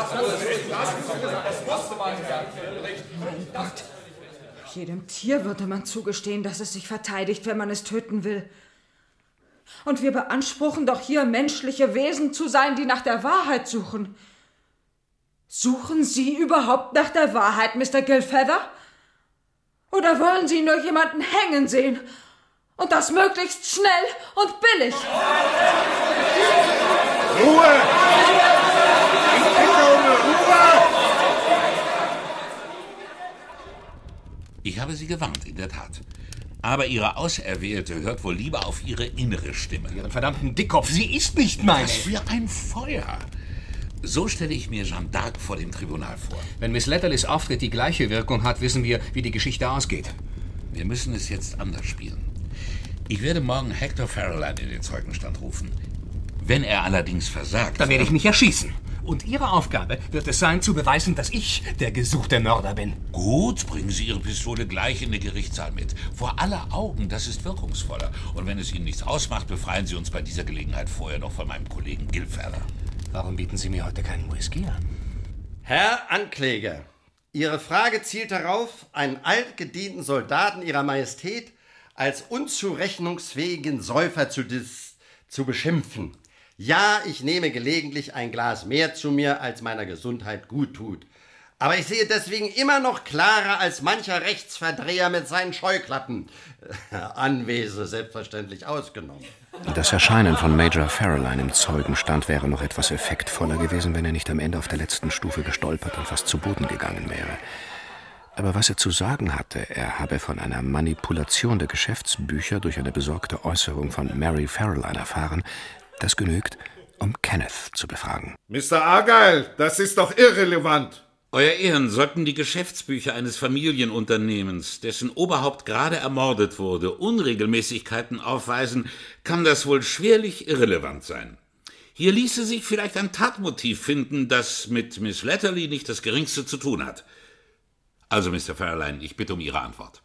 Mein Gott, jedem Tier würde man zugestehen, dass es sich verteidigt, wenn man es töten will. Und wir beanspruchen doch hier menschliche Wesen zu sein, die nach der Wahrheit suchen. Suchen Sie überhaupt nach der Wahrheit, Mister Gilfeather? Oder wollen Sie nur jemanden hängen sehen? Und das möglichst schnell und billig. Ruhe! Ich bitte um Ruhe! Ich habe Sie gewarnt, in der Tat. Aber Ihre Auserwählte hört wohl lieber auf Ihre innere Stimme. Ihren verdammten Dickkopf, sie ist nicht meine. Was für ein Feuer! So stelle ich mir Jeanne d'Arc vor dem Tribunal vor. Wenn Miss Letterlys Auftritt die gleiche Wirkung hat, wissen wir, wie die Geschichte ausgeht. Wir müssen es jetzt anders spielen. Ich werde morgen Hector Caroline in den Zeugenstand rufen. Wenn er allerdings versagt... Dann werde ich mich erschießen. Und Ihre Aufgabe wird es sein, zu beweisen, dass ich der gesuchte Mörder bin. Gut, bringen Sie Ihre Pistole gleich in den Gerichtssaal mit. Vor aller Augen, das ist wirkungsvoller. Und wenn es Ihnen nichts ausmacht, befreien Sie uns bei dieser Gelegenheit vorher noch von meinem Kollegen Gilfeather. Warum bieten Sie mir heute keinen Whisky an? Herr Ankläger, Ihre Frage zielt darauf, einen altgedienten Soldaten Ihrer Majestät als unzurechnungsfähigen Säufer zu, dis, zu beschimpfen. Ja, ich nehme gelegentlich ein Glas mehr zu mir, als meiner Gesundheit gut tut. Aber ich sehe deswegen immer noch klarer als mancher Rechtsverdreher mit seinen Scheuklappen. Anwese selbstverständlich ausgenommen. Das Erscheinen von Major Caroline im Zeugenstand wäre noch etwas effektvoller gewesen, wenn er nicht am Ende auf der letzten Stufe gestolpert und fast zu Boden gegangen wäre. Aber was er zu sagen hatte, er habe von einer Manipulation der Geschäftsbücher durch eine besorgte Äußerung von Mary Caroline erfahren, das genügt, um Kenneth zu befragen. Mister Argyle, das ist doch irrelevant. Euer Ehren, sollten die Geschäftsbücher eines Familienunternehmens, dessen Oberhaupt gerade ermordet wurde, Unregelmäßigkeiten aufweisen, kann das wohl schwerlich irrelevant sein. Hier ließe sich vielleicht ein Tatmotiv finden, das mit Miss Letterly nicht das Geringste zu tun hat. Also, Mister Caroline, ich bitte um Ihre Antwort.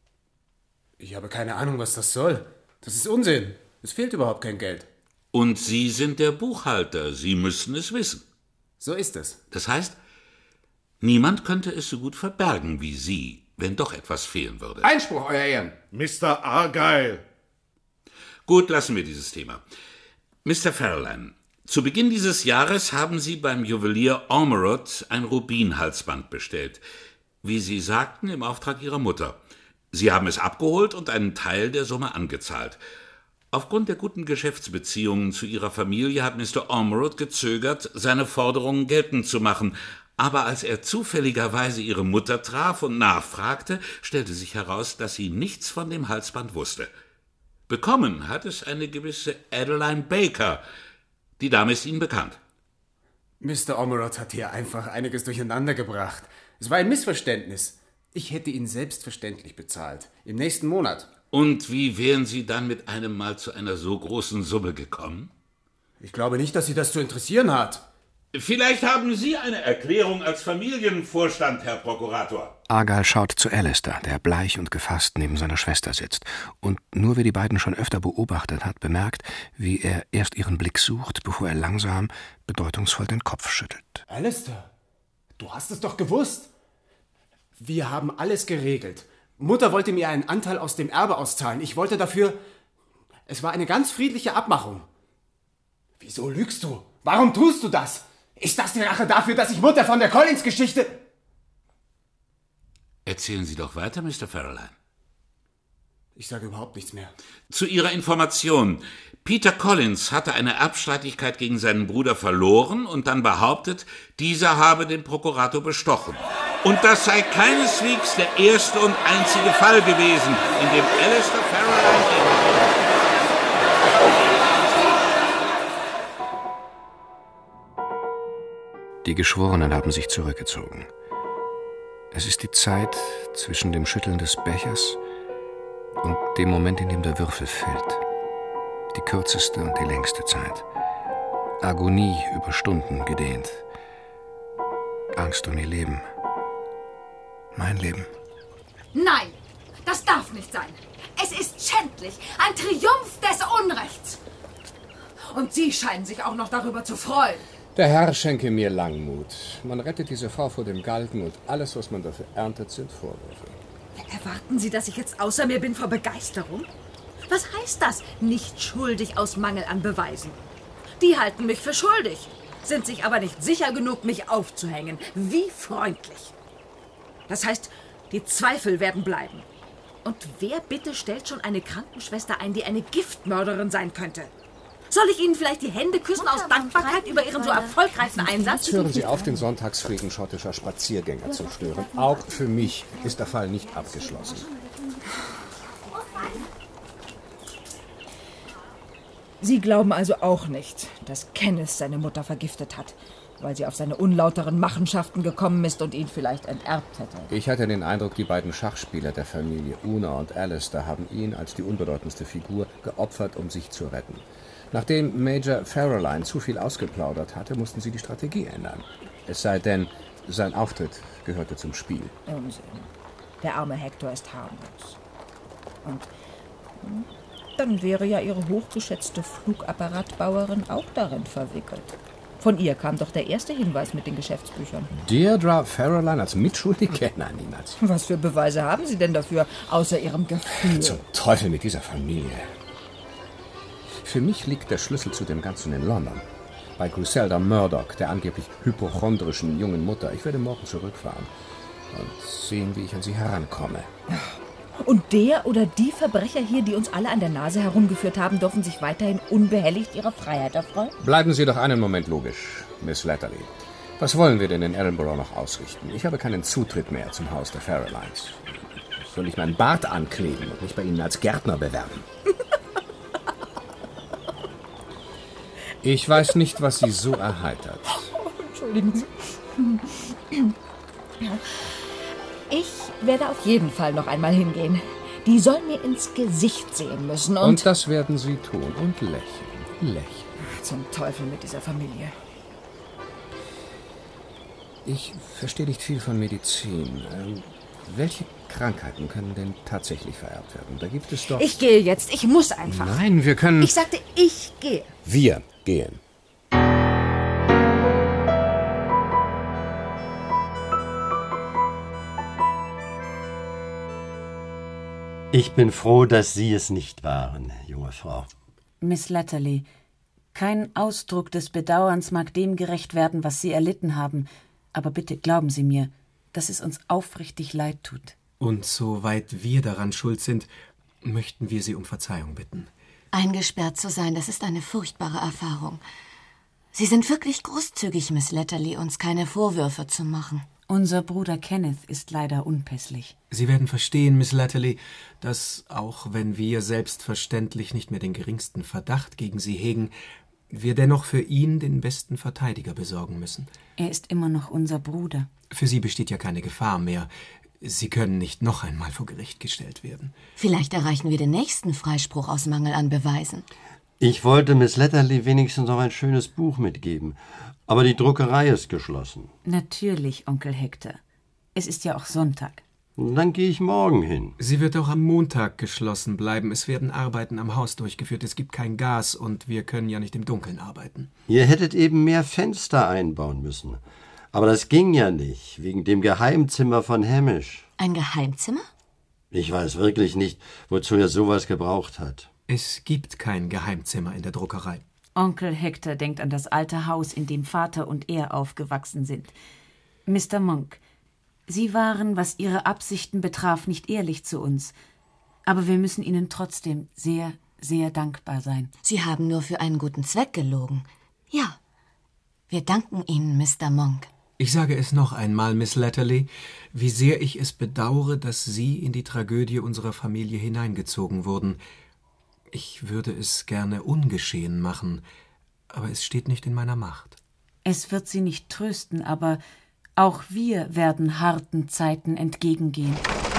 Ich habe keine Ahnung, was das soll. Das ist Unsinn. Es fehlt überhaupt kein Geld. Und Sie sind der Buchhalter. Sie müssen es wissen. So ist es. Das heißt, Niemand könnte es so gut verbergen wie Sie, wenn doch etwas fehlen würde. Einspruch, Euer Ehren. Mister Argyle. Gut, lassen wir dieses Thema. Mister Farrelline, zu Beginn dieses Jahres haben Sie beim Juwelier Ormerod ein Rubinhalsband bestellt. Wie Sie sagten, im Auftrag Ihrer Mutter. Sie haben es abgeholt und einen Teil der Summe angezahlt. Aufgrund der guten Geschäftsbeziehungen zu Ihrer Familie hat Mister Ormerod gezögert, seine Forderungen geltend zu machen. Aber als er zufälligerweise Ihre Mutter traf und nachfragte, stellte sich heraus, dass sie nichts von dem Halsband wusste. Bekommen hat es eine gewisse Adeline Baker. Die Dame ist Ihnen bekannt. Mister Ormerod hat hier einfach einiges durcheinander gebracht. Es war ein Missverständnis. Ich hätte ihn selbstverständlich bezahlt. Im nächsten Monat. Und wie wären Sie dann mit einem Mal zu einer so großen Summe gekommen? Ich glaube nicht, dass Sie das zu interessieren hat. Vielleicht haben Sie eine Erklärung als Familienvorstand, Herr Prokurator. Argyle schaut zu Alistair, der bleich und gefasst neben seiner Schwester sitzt. Und nur wer die beiden schon öfter beobachtet hat, bemerkt, wie er erst ihren Blick sucht, bevor er langsam, bedeutungsvoll den Kopf schüttelt. Alistair, du hast es doch gewusst. Wir haben alles geregelt. Mutter wollte mir einen Anteil aus dem Erbe auszahlen. Ich wollte dafür... Es war eine ganz friedliche Abmachung. Wieso lügst du? Warum tust du das? Ist das die Rache dafür, dass ich Mutter von der Collins-Geschichte... Erzählen Sie doch weiter, Mister Farrelline. Ich sage überhaupt nichts mehr. Zu Ihrer Information. Peter Collins hatte eine Erbstreitigkeit gegen seinen Bruder verloren und dann behauptet, dieser habe den Prokurator bestochen. Und das sei keineswegs der erste und einzige Fall gewesen, in dem Alistair Farrelline... Die Geschworenen haben sich zurückgezogen. Es ist die Zeit zwischen dem Schütteln des Bechers und dem Moment, in dem der Würfel fällt. Die kürzeste und die längste Zeit. Agonie über Stunden gedehnt. Angst um ihr Leben. Mein Leben. Nein, das darf nicht sein. Es ist schändlich. Ein Triumph des Unrechts. Und Sie scheinen sich auch noch darüber zu freuen. Der Herr schenke mir Langmut. Man rettet diese Frau vor dem Galgen und alles, was man dafür erntet, sind Vorwürfe. Erwarten Sie, dass ich jetzt außer mir bin vor Begeisterung? Was heißt das? Nicht schuldig aus Mangel an Beweisen. Die halten mich für schuldig, sind sich aber nicht sicher genug, mich aufzuhängen. Wie freundlich. Das heißt, die Zweifel werden bleiben. Und wer bitte stellt schon eine Krankenschwester ein, die eine Giftmörderin sein könnte? Soll ich Ihnen vielleicht die Hände küssen aus Dankbarkeit über Ihren so erfolgreichen Einsatz? Jetzt hören Sie auf, den Sonntagsfrieden schottischer Spaziergänger zu stören. Auch für mich ist der Fall nicht abgeschlossen. Sie glauben also auch nicht, dass Kenneth seine Mutter vergiftet hat, weil sie auf seine unlauteren Machenschaften gekommen ist und ihn vielleicht enterbt hätte? Ich hatte den Eindruck, die beiden Schachspieler der Familie, Una und Alistair, haben ihn als die unbedeutendste Figur geopfert, um sich zu retten. Nachdem Major Farrelline zu viel ausgeplaudert hatte, mussten sie die Strategie ändern. Es sei denn, sein Auftritt gehörte zum Spiel. Unsinn. Der arme Hector ist harmlos. Und dann wäre ja ihre hochgeschätzte Flugapparatbauerin auch darin verwickelt. Von ihr kam doch der erste Hinweis mit den Geschäftsbüchern. Deirdre Farrelline als Mitschuldige? Nein, niemals. Was für Beweise haben Sie denn dafür, außer Ihrem Gefühl? Zum Teufel mit dieser Familie. Für mich liegt der Schlüssel zu dem Ganzen in London. Bei Griselda Murdoch, der angeblich hypochondrischen jungen Mutter. Ich werde morgen zurückfahren und sehen, wie ich an sie herankomme. Und der oder die Verbrecher hier, die uns alle an der Nase herumgeführt haben, dürfen sich weiterhin unbehelligt ihrer Freiheit erfreuen? Bleiben Sie doch einen Moment logisch, Miss Letterly. Was wollen wir denn in Edinburgh noch ausrichten? Ich habe keinen Zutritt mehr zum Haus der Farrelines. Soll ich meinen Bart ankleben und mich bei Ihnen als Gärtner bewerben? Ich weiß nicht, was Sie so erheitert. Oh, entschuldigen Sie. Ich werde auf jeden Fall noch einmal hingehen. Die soll mir ins Gesicht sehen müssen und... Und das werden Sie tun und lächeln, lächeln. Zum Teufel mit dieser Familie. Ich verstehe nicht viel von Medizin. Ähm, welche Krankheiten können denn tatsächlich vererbt werden? Da gibt es doch... Ich gehe jetzt. Ich muss einfach. Nein, wir können... Ich sagte, ich gehe. Wir gehen. Ich bin froh, dass Sie es nicht waren, junge Frau. Miss Latterly, kein Ausdruck des Bedauerns mag dem gerecht werden, was Sie erlitten haben. Aber bitte glauben Sie mir, dass es uns aufrichtig leid tut. Und soweit wir daran schuld sind, möchten wir Sie um Verzeihung bitten. Eingesperrt zu sein, das ist eine furchtbare Erfahrung. Sie sind wirklich großzügig, Miss Latterly, uns keine Vorwürfe zu machen. Unser Bruder Kenneth ist leider unpässlich. Sie werden verstehen, Miss Latterly, dass, auch wenn wir selbstverständlich nicht mehr den geringsten Verdacht gegen Sie hegen, wir dennoch für ihn den besten Verteidiger besorgen müssen. Er ist immer noch unser Bruder. Für Sie besteht ja keine Gefahr mehr. Sie können nicht noch einmal vor Gericht gestellt werden. Vielleicht erreichen wir den nächsten Freispruch aus Mangel an Beweisen. Ich wollte Miss Latterly wenigstens noch ein schönes Buch mitgeben, aber die Druckerei ist geschlossen. Natürlich, Onkel Hector. Es ist ja auch Sonntag. Dann gehe ich morgen hin. Sie wird auch am Montag geschlossen bleiben. Es werden Arbeiten am Haus durchgeführt. Es gibt kein Gas und wir können ja nicht im Dunkeln arbeiten. Ihr hättet eben mehr Fenster einbauen müssen. Aber das ging ja nicht, wegen dem Geheimzimmer von Hamish. Ein Geheimzimmer? Ich weiß wirklich nicht, wozu er sowas gebraucht hat. Es gibt kein Geheimzimmer in der Druckerei. Onkel Hector denkt an das alte Haus, in dem Vater und er aufgewachsen sind. Mister Monk, Sie waren, was Ihre Absichten betraf, nicht ehrlich zu uns. Aber wir müssen Ihnen trotzdem sehr, sehr dankbar sein. Sie haben nur für einen guten Zweck gelogen. Ja, wir danken Ihnen, Mister Monk. Ich sage es noch einmal, Miss Latterly, wie sehr ich es bedauere, dass Sie in die Tragödie unserer Familie hineingezogen wurden. Ich würde es gerne ungeschehen machen, aber es steht nicht in meiner Macht. Es wird Sie nicht trösten, aber auch wir werden harten Zeiten entgegengehen.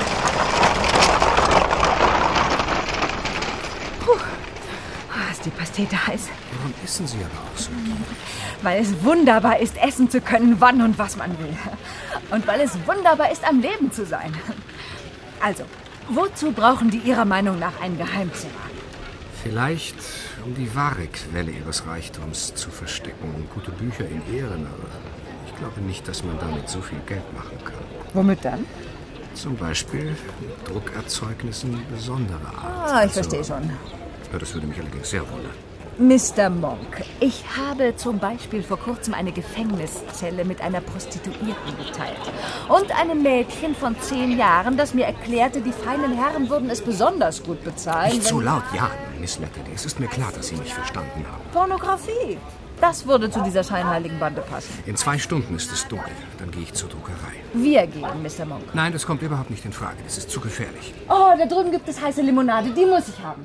Puh, ist die Pastete heiß. Warum essen Sie aber auch so gierig? Weil es wunderbar ist, essen zu können, wann und was man will. Und weil es wunderbar ist, am Leben zu sein. Also, wozu brauchen die Ihrer Meinung nach ein Geheimzimmer? Vielleicht, um die wahre Quelle Ihres Reichtums zu verstecken und gute Bücher in Ehren, aber ich glaube nicht, dass man damit so viel Geld machen kann. Womit dann? Zum Beispiel mit Druckerzeugnissen besonderer Art. Ah, ich verstehe schon. Ja, das würde mich allerdings sehr wundern. Mister Monk, ich habe zum Beispiel vor kurzem eine Gefängniszelle mit einer Prostituierten geteilt. Und einem Mädchen von zehn Jahren, das mir erklärte, die feinen Herren würden es besonders gut bezahlen. Nicht so laut, ja, Miss Latterly. Es ist mir klar, dass Sie mich verstanden haben. Pornografie. Das würde zu dieser scheinheiligen Bande passen. In zwei Stunden ist es dunkel. Dann gehe ich zur Druckerei. Wir gehen, Mister Monk. Nein, das kommt überhaupt nicht in Frage. Das ist zu gefährlich. Oh, da drüben gibt es heiße Limonade. Die muss ich haben.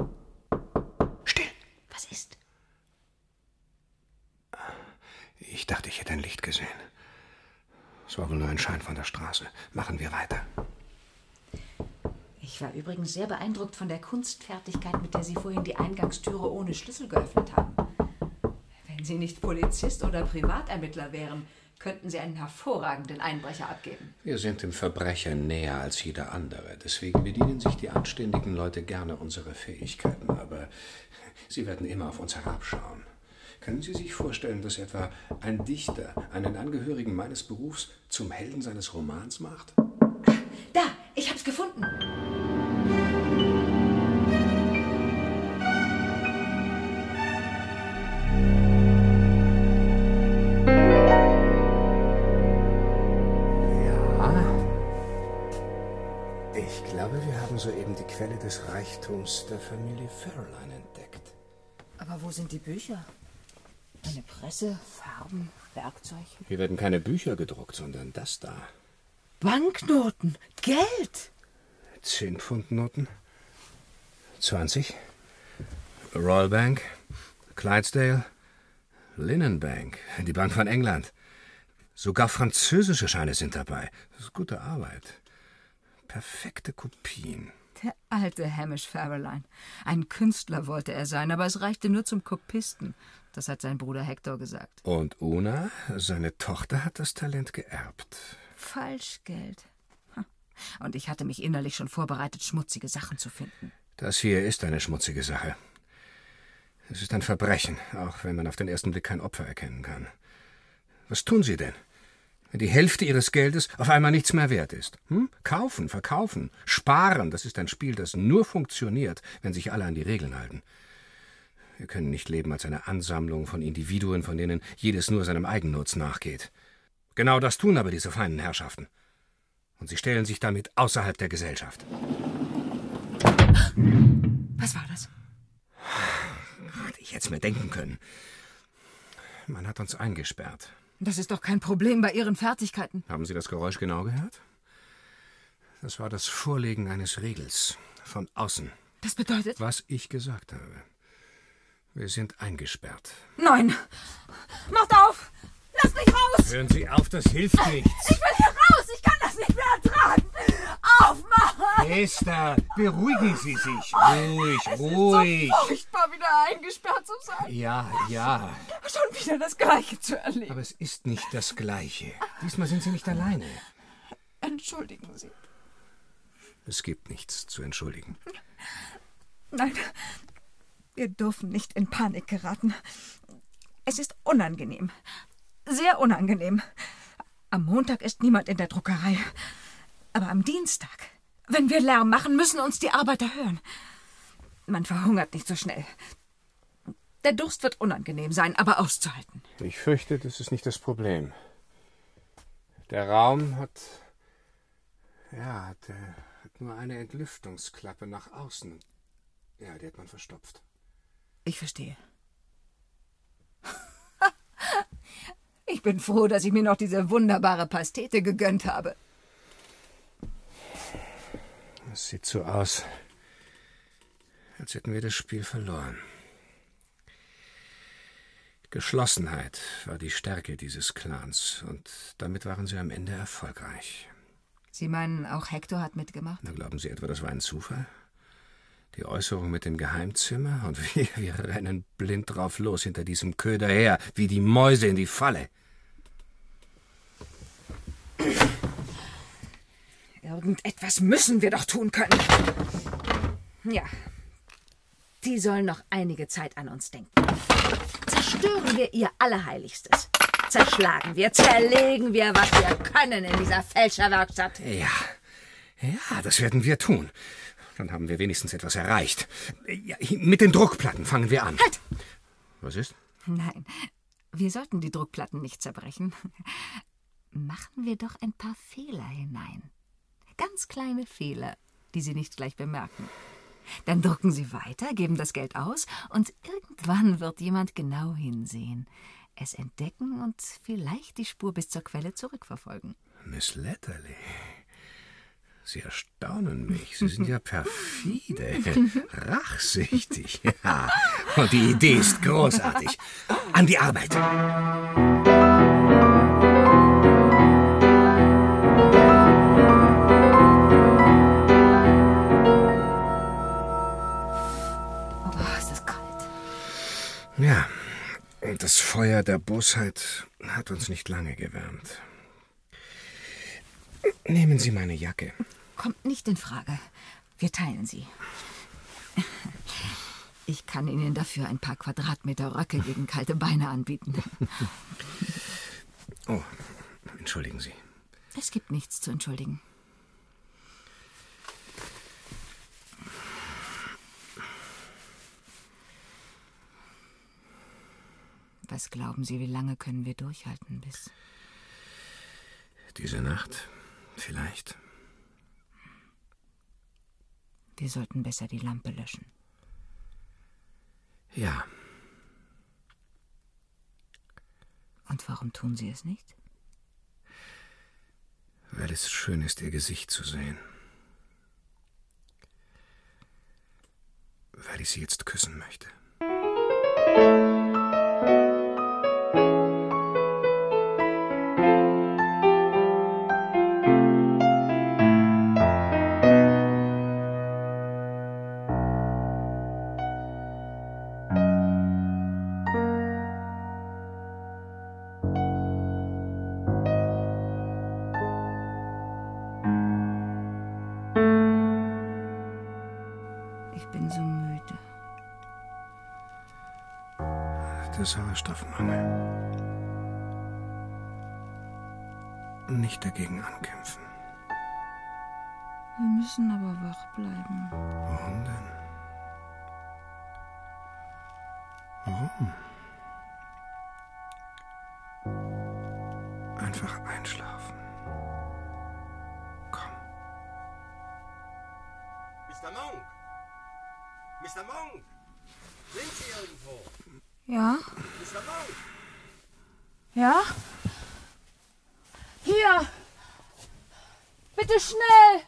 Was ist? Ich dachte, ich hätte ein Licht gesehen. Es war wohl nur ein Schein von der Straße. Machen wir weiter. Ich war übrigens sehr beeindruckt von der Kunstfertigkeit, mit der Sie vorhin die Eingangstüre ohne Schlüssel geöffnet haben. Wenn Sie nicht Polizist oder Privatermittler wären, könnten Sie einen hervorragenden Einbrecher abgeben. Wir sind dem Verbrecher näher als jeder andere. Deswegen bedienen sich die anständigen Leute gerne unserer Fähigkeiten. Aber sie werden immer auf uns herabschauen. Können Sie sich vorstellen, dass etwa ein Dichter einen Angehörigen meines Berufs zum Helden seines Romans macht? Da, ich hab's gefunden. Ich glaube, wir haben soeben die Quelle des Reichtums der Familie Farrelline entdeckt. Aber wo sind die Bücher? Eine Presse, Farben, Werkzeug. Hier werden keine Bücher gedruckt, sondern das da. Banknoten, Geld. Zehn Pfund Noten. Zwanzig. Royal Bank, Clydesdale, Linen Bank, die Bank von England. Sogar französische Scheine sind dabei. Das ist gute Arbeit. Perfekte Kopien. Der alte Hamish Farrelline. Ein Künstler wollte er sein, aber es reichte nur zum Kopisten. Das hat sein Bruder Hector gesagt. Und Una, seine Tochter, hat das Talent geerbt. Falschgeld. Und ich hatte mich innerlich schon vorbereitet, schmutzige Sachen zu finden. Das hier ist eine schmutzige Sache. Es ist ein Verbrechen, auch wenn man auf den ersten Blick kein Opfer erkennen kann. Was tun Sie denn? Wenn die Hälfte ihres Geldes auf einmal nichts mehr wert ist. Hm? Kaufen, verkaufen, sparen, das ist ein Spiel, das nur funktioniert, wenn sich alle an die Regeln halten. Wir können nicht leben als eine Ansammlung von Individuen, von denen jedes nur seinem Eigennutz nachgeht. Genau das tun aber diese feinen Herrschaften. Und sie stellen sich damit außerhalb der Gesellschaft. Was war das? Hätte ich jetzt mir denken können. Man hat uns eingesperrt. Das ist doch kein Problem bei Ihren Fertigkeiten. Haben Sie das Geräusch genau gehört? Das war das Vorlegen eines Riegels. Von außen. Das bedeutet? Was ich gesagt habe. Wir sind eingesperrt. Nein! Macht auf! Lass mich raus! Hören Sie auf, das hilft nichts. Ich will hier raus! Ich kann das nicht mehr ertragen! Aufmachen! Esther, beruhigen Sie sich. Ruhig, es ruhig. Ist so furchtbar, wieder eingesperrt zu sein. Ja, ja. Schon wieder das Gleiche zu erleben. Aber es ist nicht das Gleiche. Diesmal sind Sie nicht alleine. Entschuldigen Sie. Es gibt nichts zu entschuldigen. Nein, wir dürfen nicht in Panik geraten. Es ist unangenehm. Sehr unangenehm. Am Montag ist niemand in der Druckerei. Aber am Dienstag, wenn wir Lärm machen, müssen uns die Arbeiter hören. Man verhungert nicht so schnell. Der Durst wird unangenehm sein, aber auszuhalten. Ich fürchte, das ist nicht das Problem. Der Raum hat... Ja, hat, äh, hat nur eine Entlüftungsklappe nach außen. Ja, die hat man verstopft. Ich verstehe. Ich bin froh, dass ich mir noch diese wunderbare Pastete gegönnt habe. Es sieht so aus, als hätten wir das Spiel verloren. Geschlossenheit war die Stärke dieses Clans, und damit waren sie am Ende erfolgreich. Sie meinen, auch Hector hat mitgemacht? Na, glauben Sie etwa, das war ein Zufall? Die Äußerung mit dem Geheimzimmer, und wir, wir rennen blind drauf los hinter diesem Köder her, wie die Mäuse in die Falle. Irgendetwas müssen wir doch tun können. Ja, die sollen noch einige Zeit an uns denken. Zerstören wir ihr Allerheiligstes. Zerschlagen wir, zerlegen wir, was wir können in dieser Fälscherwerkstatt. Ja, ja, das werden wir tun. Dann haben wir wenigstens etwas erreicht. Ja, mit den Druckplatten fangen wir an. Halt! Was ist? Nein, wir sollten die Druckplatten nicht zerbrechen. Machen wir doch ein paar Fehler hinein. Ganz kleine Fehler, die Sie nicht gleich bemerken. Dann drucken Sie weiter, geben das Geld aus, und irgendwann wird jemand genau hinsehen, es entdecken und vielleicht die Spur bis zur Quelle zurückverfolgen. Miss Letterly, Sie erstaunen mich. Sie sind ja perfide, rachsüchtig. Ja, und die Idee ist großartig. An die Arbeit. Oh, ist das kalt. Ja, und das Feuer der Bosheit hat uns nicht lange gewärmt. Nehmen Sie meine Jacke. Kommt nicht in Frage. Wir teilen sie. Ich kann Ihnen dafür ein paar Quadratmeter Röcke gegen kalte Beine anbieten. Oh, entschuldigen Sie. Es gibt nichts zu entschuldigen. Was glauben Sie, wie lange können wir durchhalten bis... Diese Nacht, vielleicht. Wir sollten besser die Lampe löschen. Ja. Und warum tun Sie es nicht? Weil es schön ist, Ihr Gesicht zu sehen. Weil ich Sie jetzt küssen möchte. Sauerstoffmangel. nicht dagegen ankämpfen. Wir müssen aber wach bleiben. Warum denn? Warum? Einfach einschlafen. Komm. Mister Monk! Mister Monk! Sind Sie irgendwo? Ja? Mister Monk! Ja? Hier! Bitte schnell!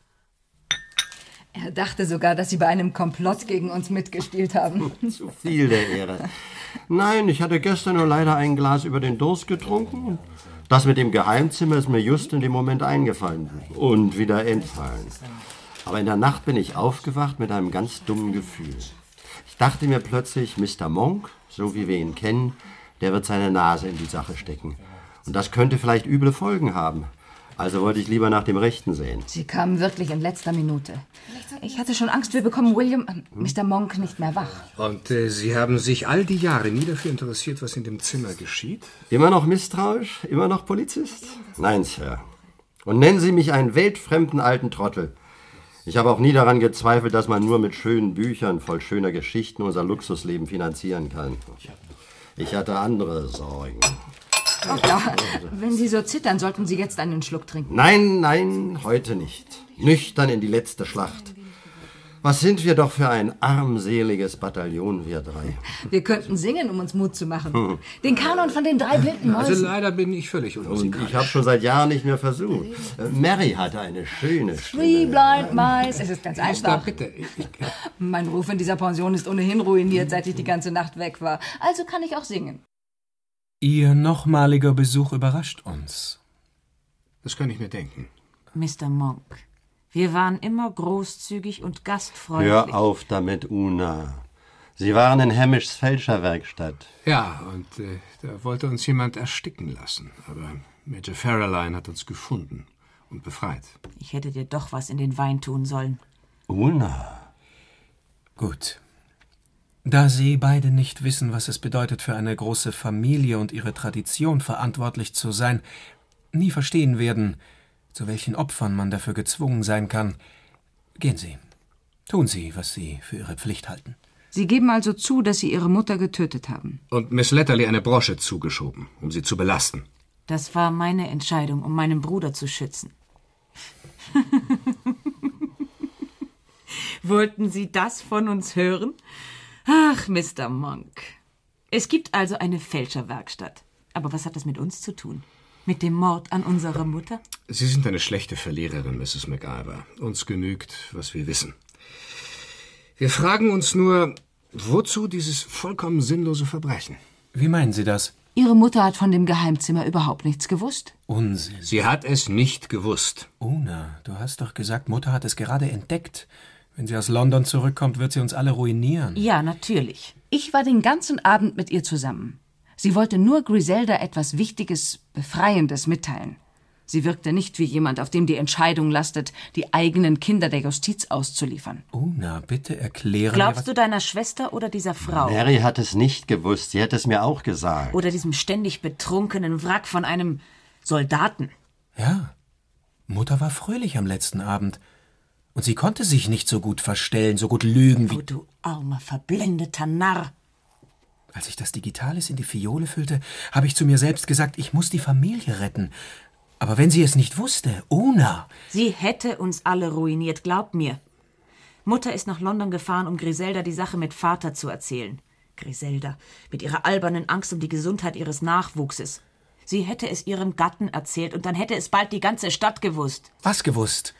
Er dachte sogar, dass Sie bei einem Komplott gegen uns mitgespielt haben. Zu viel der Ehre. Nein, ich hatte gestern nur leider ein Glas über den Durst getrunken. Das mit dem Geheimzimmer ist mir just in dem Moment eingefallen. Und wieder entfallen. Aber in der Nacht bin ich aufgewacht mit einem ganz dummen Gefühl. Ich dachte mir plötzlich, Mister Monk, so wie wir ihn kennen, der wird seine Nase in die Sache stecken. Und das könnte vielleicht üble Folgen haben. Also wollte ich lieber nach dem Rechten sehen. Sie kamen wirklich in letzter Minute. Ich hatte schon Angst, wir bekommen William, äh, Mister Monk nicht mehr wach. Und äh, Sie haben sich all die Jahre nie dafür interessiert, was in dem Zimmer geschieht? Immer noch misstrauisch? Immer noch Polizist? Nein, Sir. Und nennen Sie mich einen weltfremden alten Trottel. Ich habe auch nie daran gezweifelt, dass man nur mit schönen Büchern voll schöner Geschichten unser Luxusleben finanzieren kann. Ich hatte andere Sorgen. Oh ja, wenn Sie so zittern, sollten Sie jetzt einen Schluck trinken. Nein, nein, heute nicht. Nüchtern in die letzte Schlacht. Was sind wir doch für ein armseliges Bataillon, wir drei. Wir könnten singen, um uns Mut zu machen. Hm. Den Kanon von den drei blinden Mäusen. Also leider bin ich völlig unmusikalisch. Und ich habe schon seit Jahren nicht mehr versucht. Mary hatte eine schöne Stimme. Three blind mice. Es ist ganz einfach. Bitte. Ich, ich, mein Ruf in dieser Pension ist ohnehin ruiniert, seit ich die ganze Nacht weg war. Also kann ich auch singen. Ihr nochmaliger Besuch überrascht uns. Das kann ich mir denken. Mister Monk, wir waren immer großzügig und gastfreundlich. Hör auf damit, Una. Sie waren in Hamishs Fälscherwerkstatt. Ja, und äh, da wollte uns jemand ersticken lassen. Aber Major Farrelline hat uns gefunden und befreit. Ich hätte dir doch was in den Wein tun sollen. Una. Gut. Da Sie beide nicht wissen, was es bedeutet, für eine große Familie und ihre Tradition verantwortlich zu sein, nie verstehen werden, zu welchen Opfern man dafür gezwungen sein kann, gehen Sie. Tun Sie, was Sie für Ihre Pflicht halten. Sie geben also zu, dass Sie Ihre Mutter getötet haben. Und Miss Letterly eine Brosche zugeschoben, um sie zu belasten. Das war meine Entscheidung, um meinen Bruder zu schützen. Wollten Sie das von uns hören? Ach, Mister Monk. Es gibt also eine Fälscherwerkstatt. Aber was hat das mit uns zu tun? Mit dem Mord an unserer Mutter? Sie sind eine schlechte Verliererin, Misses MacIver. Uns genügt, was wir wissen. Wir fragen uns nur, wozu dieses vollkommen sinnlose Verbrechen? Wie meinen Sie das? Ihre Mutter hat von dem Geheimzimmer überhaupt nichts gewusst. Unsinn. Sie hat es nicht gewusst. Una, du hast doch gesagt, Mutter hat es gerade entdeckt. Wenn sie aus London zurückkommt, wird sie uns alle ruinieren. Ja, natürlich. Ich war den ganzen Abend mit ihr zusammen. Sie wollte nur Griselda etwas Wichtiges, Befreiendes mitteilen. Sie wirkte nicht wie jemand, auf dem die Entscheidung lastet, die eigenen Kinder der Justiz auszuliefern. Una, bitte erkläre Glaubst mir, was... du deiner Schwester oder dieser Frau? Mary hat es nicht gewusst. Sie hätte es mir auch gesagt. Oder diesem ständig betrunkenen Wrack von einem Soldaten? Ja, Mutter war fröhlich am letzten Abend. Und sie konnte sich nicht so gut verstellen, so gut lügen wie... Oh, du armer, verblendeter Narr. Als ich das Digitalis in die Fiole füllte, habe ich zu mir selbst gesagt, ich muss die Familie retten. Aber wenn sie es nicht wusste, Una... Sie hätte uns alle ruiniert, glaub mir. Mutter ist nach London gefahren, um Griselda die Sache mit Vater zu erzählen. Griselda, mit ihrer albernen Angst um die Gesundheit ihres Nachwuchses. Sie hätte es ihrem Gatten erzählt und dann hätte es bald die ganze Stadt gewusst. Was gewusst?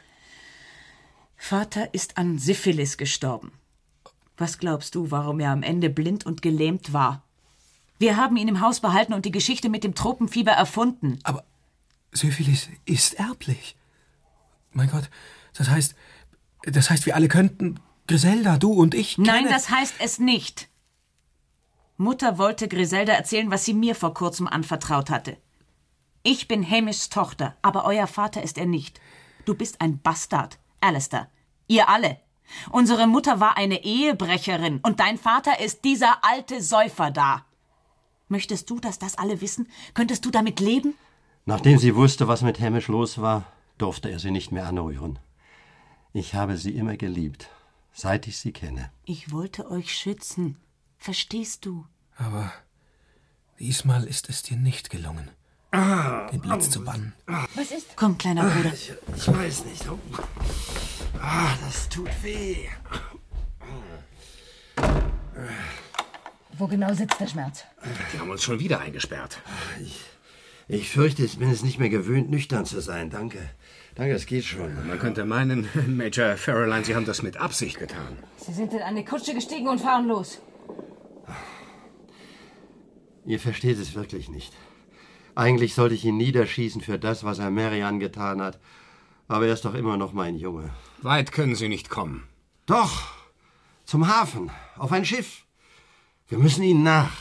Vater ist an Syphilis gestorben. Was glaubst du, warum er am Ende blind und gelähmt war? Wir haben ihn im Haus behalten und die Geschichte mit dem Tropenfieber erfunden. Aber Syphilis ist erblich. Mein Gott, das heißt, das heißt, wir alle könnten, Griselda, du und ich... Nein, das heißt es nicht. Mutter wollte Griselda erzählen, was sie mir vor kurzem anvertraut hatte. Ich bin Hamishs Tochter, aber euer Vater ist er nicht. Du bist ein Bastard. Alistair, ihr alle. Unsere Mutter war eine Ehebrecherin und dein Vater ist dieser alte Säufer da. Möchtest du, dass das alle wissen? Könntest du damit leben? Nachdem sie wusste, was mit Hamish los war, durfte er sie nicht mehr anrühren. Ich habe sie immer geliebt, seit ich sie kenne. Ich wollte euch schützen. Verstehst du? Aber diesmal ist es dir nicht gelungen, den Blitz zu bannen. Was ist? Komm, kleiner Bruder. Ich, ich weiß nicht. Ah, das tut weh. Wo genau sitzt der Schmerz? Die haben uns schon wieder eingesperrt. Ich, ich fürchte, ich bin es nicht mehr gewöhnt, nüchtern zu sein. Danke. Danke, es geht schon. Man könnte meinen, Major Farrelline, Sie haben das mit Absicht getan. Sie sind in eine Kutsche gestiegen und fahren los. Ihr versteht es wirklich nicht. Eigentlich sollte ich ihn niederschießen für das, was er Mary angetan hat. Aber er ist doch immer noch mein Junge. Weit können Sie nicht kommen. Doch, zum Hafen, auf ein Schiff. Wir müssen ihnen nach.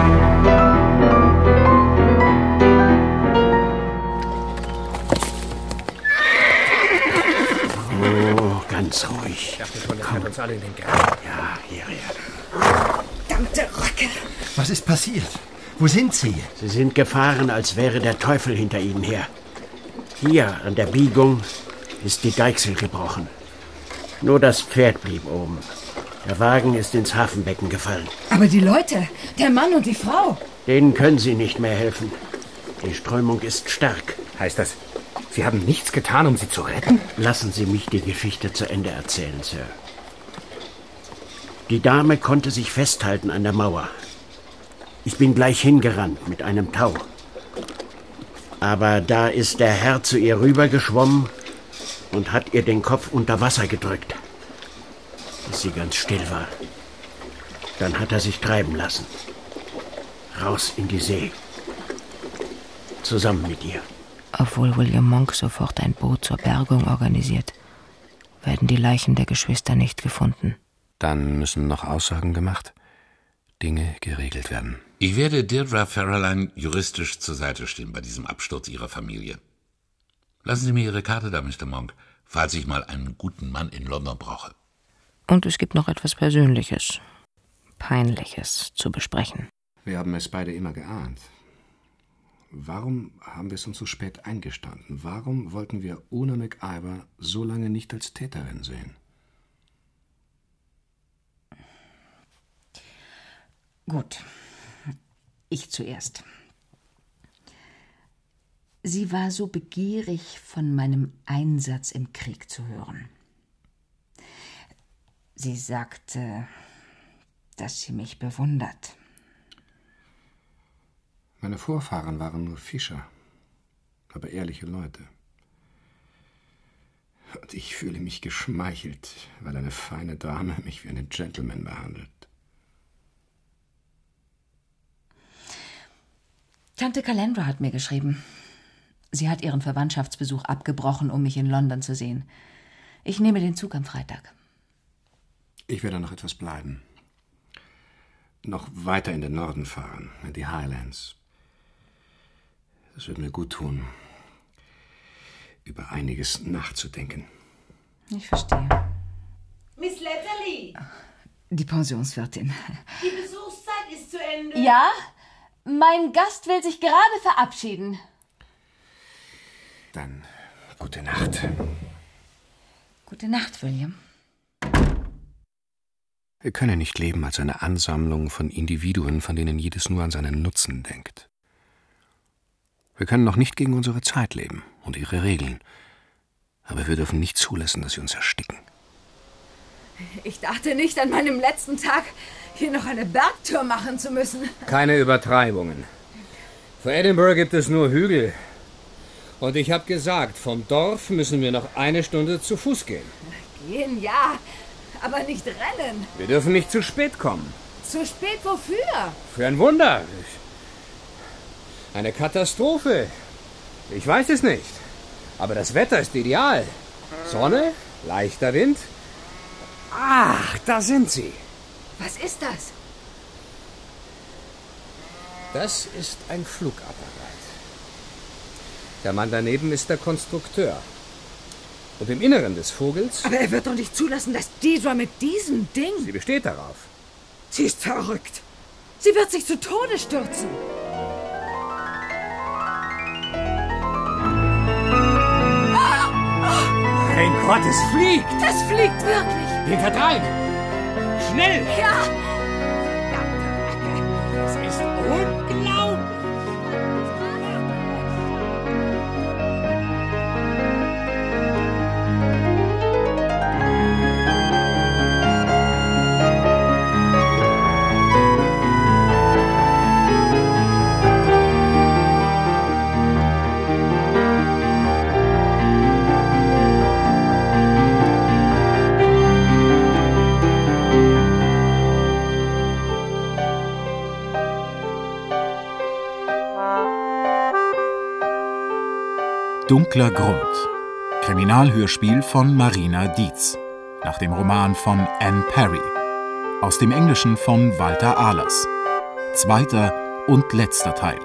Oh, ganz ruhig. Ich dachte schon, das hat uns alle in den Garten. Ja, hierher. Verdammte Röcke! Was ist passiert? Wo sind Sie? Sie sind gefahren, als wäre der Teufel hinter Ihnen her. Hier an der Biegung ist die Deichsel gebrochen. Nur das Pferd blieb oben. Der Wagen ist ins Hafenbecken gefallen. Aber die Leute, der Mann und die Frau. Denen können Sie nicht mehr helfen. Die Strömung ist stark. Heißt das, Sie haben nichts getan, um sie zu retten? Lassen Sie mich die Geschichte zu Ende erzählen, Sir. Die Dame konnte sich festhalten an der Mauer. Ich bin gleich hingerannt mit einem Tau. Aber da ist der Herr zu ihr rübergeschwommen und hat ihr den Kopf unter Wasser gedrückt, bis sie ganz still war. Dann hat er sich treiben lassen. Raus in die See. Zusammen mit ihr. Obwohl William Monk sofort ein Boot zur Bergung organisiert, werden die Leichen der Geschwister nicht gefunden. Dann müssen noch Aussagen gemacht, Dinge geregelt werden. Ich werde Deirdre Farrelline juristisch zur Seite stehen bei diesem Absturz ihrer Familie. Lassen Sie mir Ihre Karte da, Mister Monk, falls ich mal einen guten Mann in London brauche. Und es gibt noch etwas Persönliches, Peinliches zu besprechen. Wir haben es beide immer geahnt. Warum haben wir es uns so spät eingestanden? Warum wollten wir Una McIver so lange nicht als Täterin sehen? Gut, ich zuerst. Sie war so begierig, von meinem Einsatz im Krieg zu hören. Sie sagte, dass sie mich bewundert. Meine Vorfahren waren nur Fischer, aber ehrliche Leute. Und ich fühle mich geschmeichelt, weil eine feine Dame mich wie einen Gentleman behandelt. Tante Calandra hat mir geschrieben. Sie hat ihren Verwandtschaftsbesuch abgebrochen, um mich in London zu sehen. Ich nehme den Zug am Freitag. Ich werde noch etwas bleiben. Noch weiter in den Norden fahren, in die Highlands. Es wird mir gut tun, über einiges nachzudenken. Ich verstehe. Miss Letterly! Die Pensionswirtin. Die Besuchszeit ist zu Ende. Ja? Mein Gast will sich gerade verabschieden. Dann gute Nacht. Gute Nacht, William. Wir können nicht leben als eine Ansammlung von Individuen, von denen jedes nur an seinen Nutzen denkt. Wir können noch nicht gegen unsere Zeit leben und ihre Regeln, aber wir dürfen nicht zulassen, dass sie uns ersticken. Ich dachte nicht, an meinem letzten Tag hier noch eine Bergtour machen zu müssen. Keine Übertreibungen. Vor Edinburgh gibt es nur Hügel. Und ich habe gesagt, vom Dorf müssen wir noch eine Stunde zu Fuß gehen. Gehen, ja, aber nicht rennen. Wir dürfen nicht zu spät kommen. Zu spät wofür? Für ein Wunder. Eine Katastrophe. Ich weiß es nicht. Aber das Wetter ist ideal. Sonne, leichter Wind. Ach, da sind sie. Was ist das? Das ist ein Flugapparat. Der Mann daneben ist der Konstrukteur. Und im Inneren des Vogels... Aber er wird doch nicht zulassen, dass Deirdre mit diesem Ding... Sie besteht darauf. Sie ist verrückt. Sie wird sich zu Tode stürzen. Mein Gott, es fliegt! Das fliegt wirklich! Hinter drein! Schnell! Ja! Das ist unglaublich! Dunkler Grund. Kriminalhörspiel von Marina Dietz. Nach dem Roman von Anne Perry. Aus dem Englischen von Walter Ahlers. Zweiter und letzter Teil.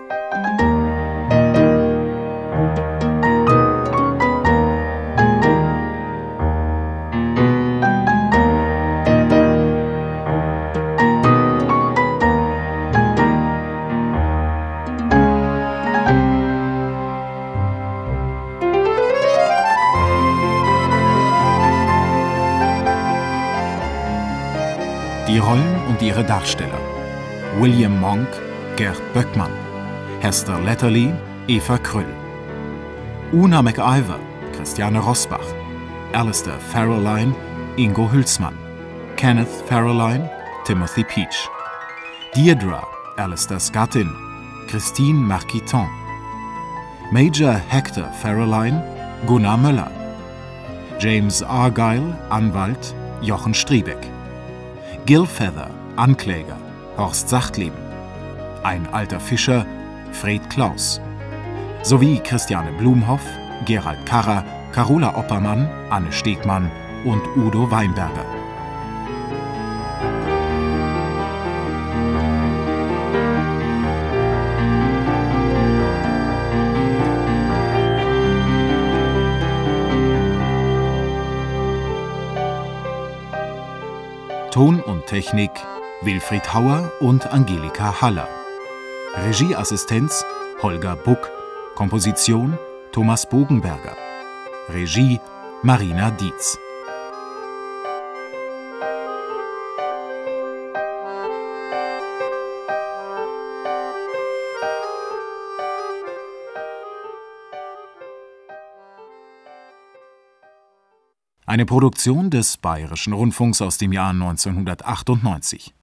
Die Rollen und ihre Darsteller: William Monk, Gerd Böckmann, Hester Letterly, Eva Krüll, Una MacIver, Christiane Rosbach, Alistair Farrelline, Ingo Hülsmann, Kenneth Farrelline, Timothy Peach, Deirdre, Alistairs Gattin, Christine Marquiton, Major Hector Farrelline, Gunnar Möller, James Argyle, Anwalt, Jochen Striebeck, Gil Feather, Ankläger, Horst Sachtleben, ein alter Fischer, Fred Klaus, sowie Christiane Blumhoff, Gerald Karrer, Carola Oppermann, Anne Stegmann und Udo Weinberger. Ton und Technik Wilfried Hauer und Angelika Haller. Regieassistenz Holger Buck. Komposition Thomas Bogenberger. Regie Marina Dietz. Eine Produktion des Bayerischen Rundfunks aus dem Jahr neunzehnhundertachtundneunzig.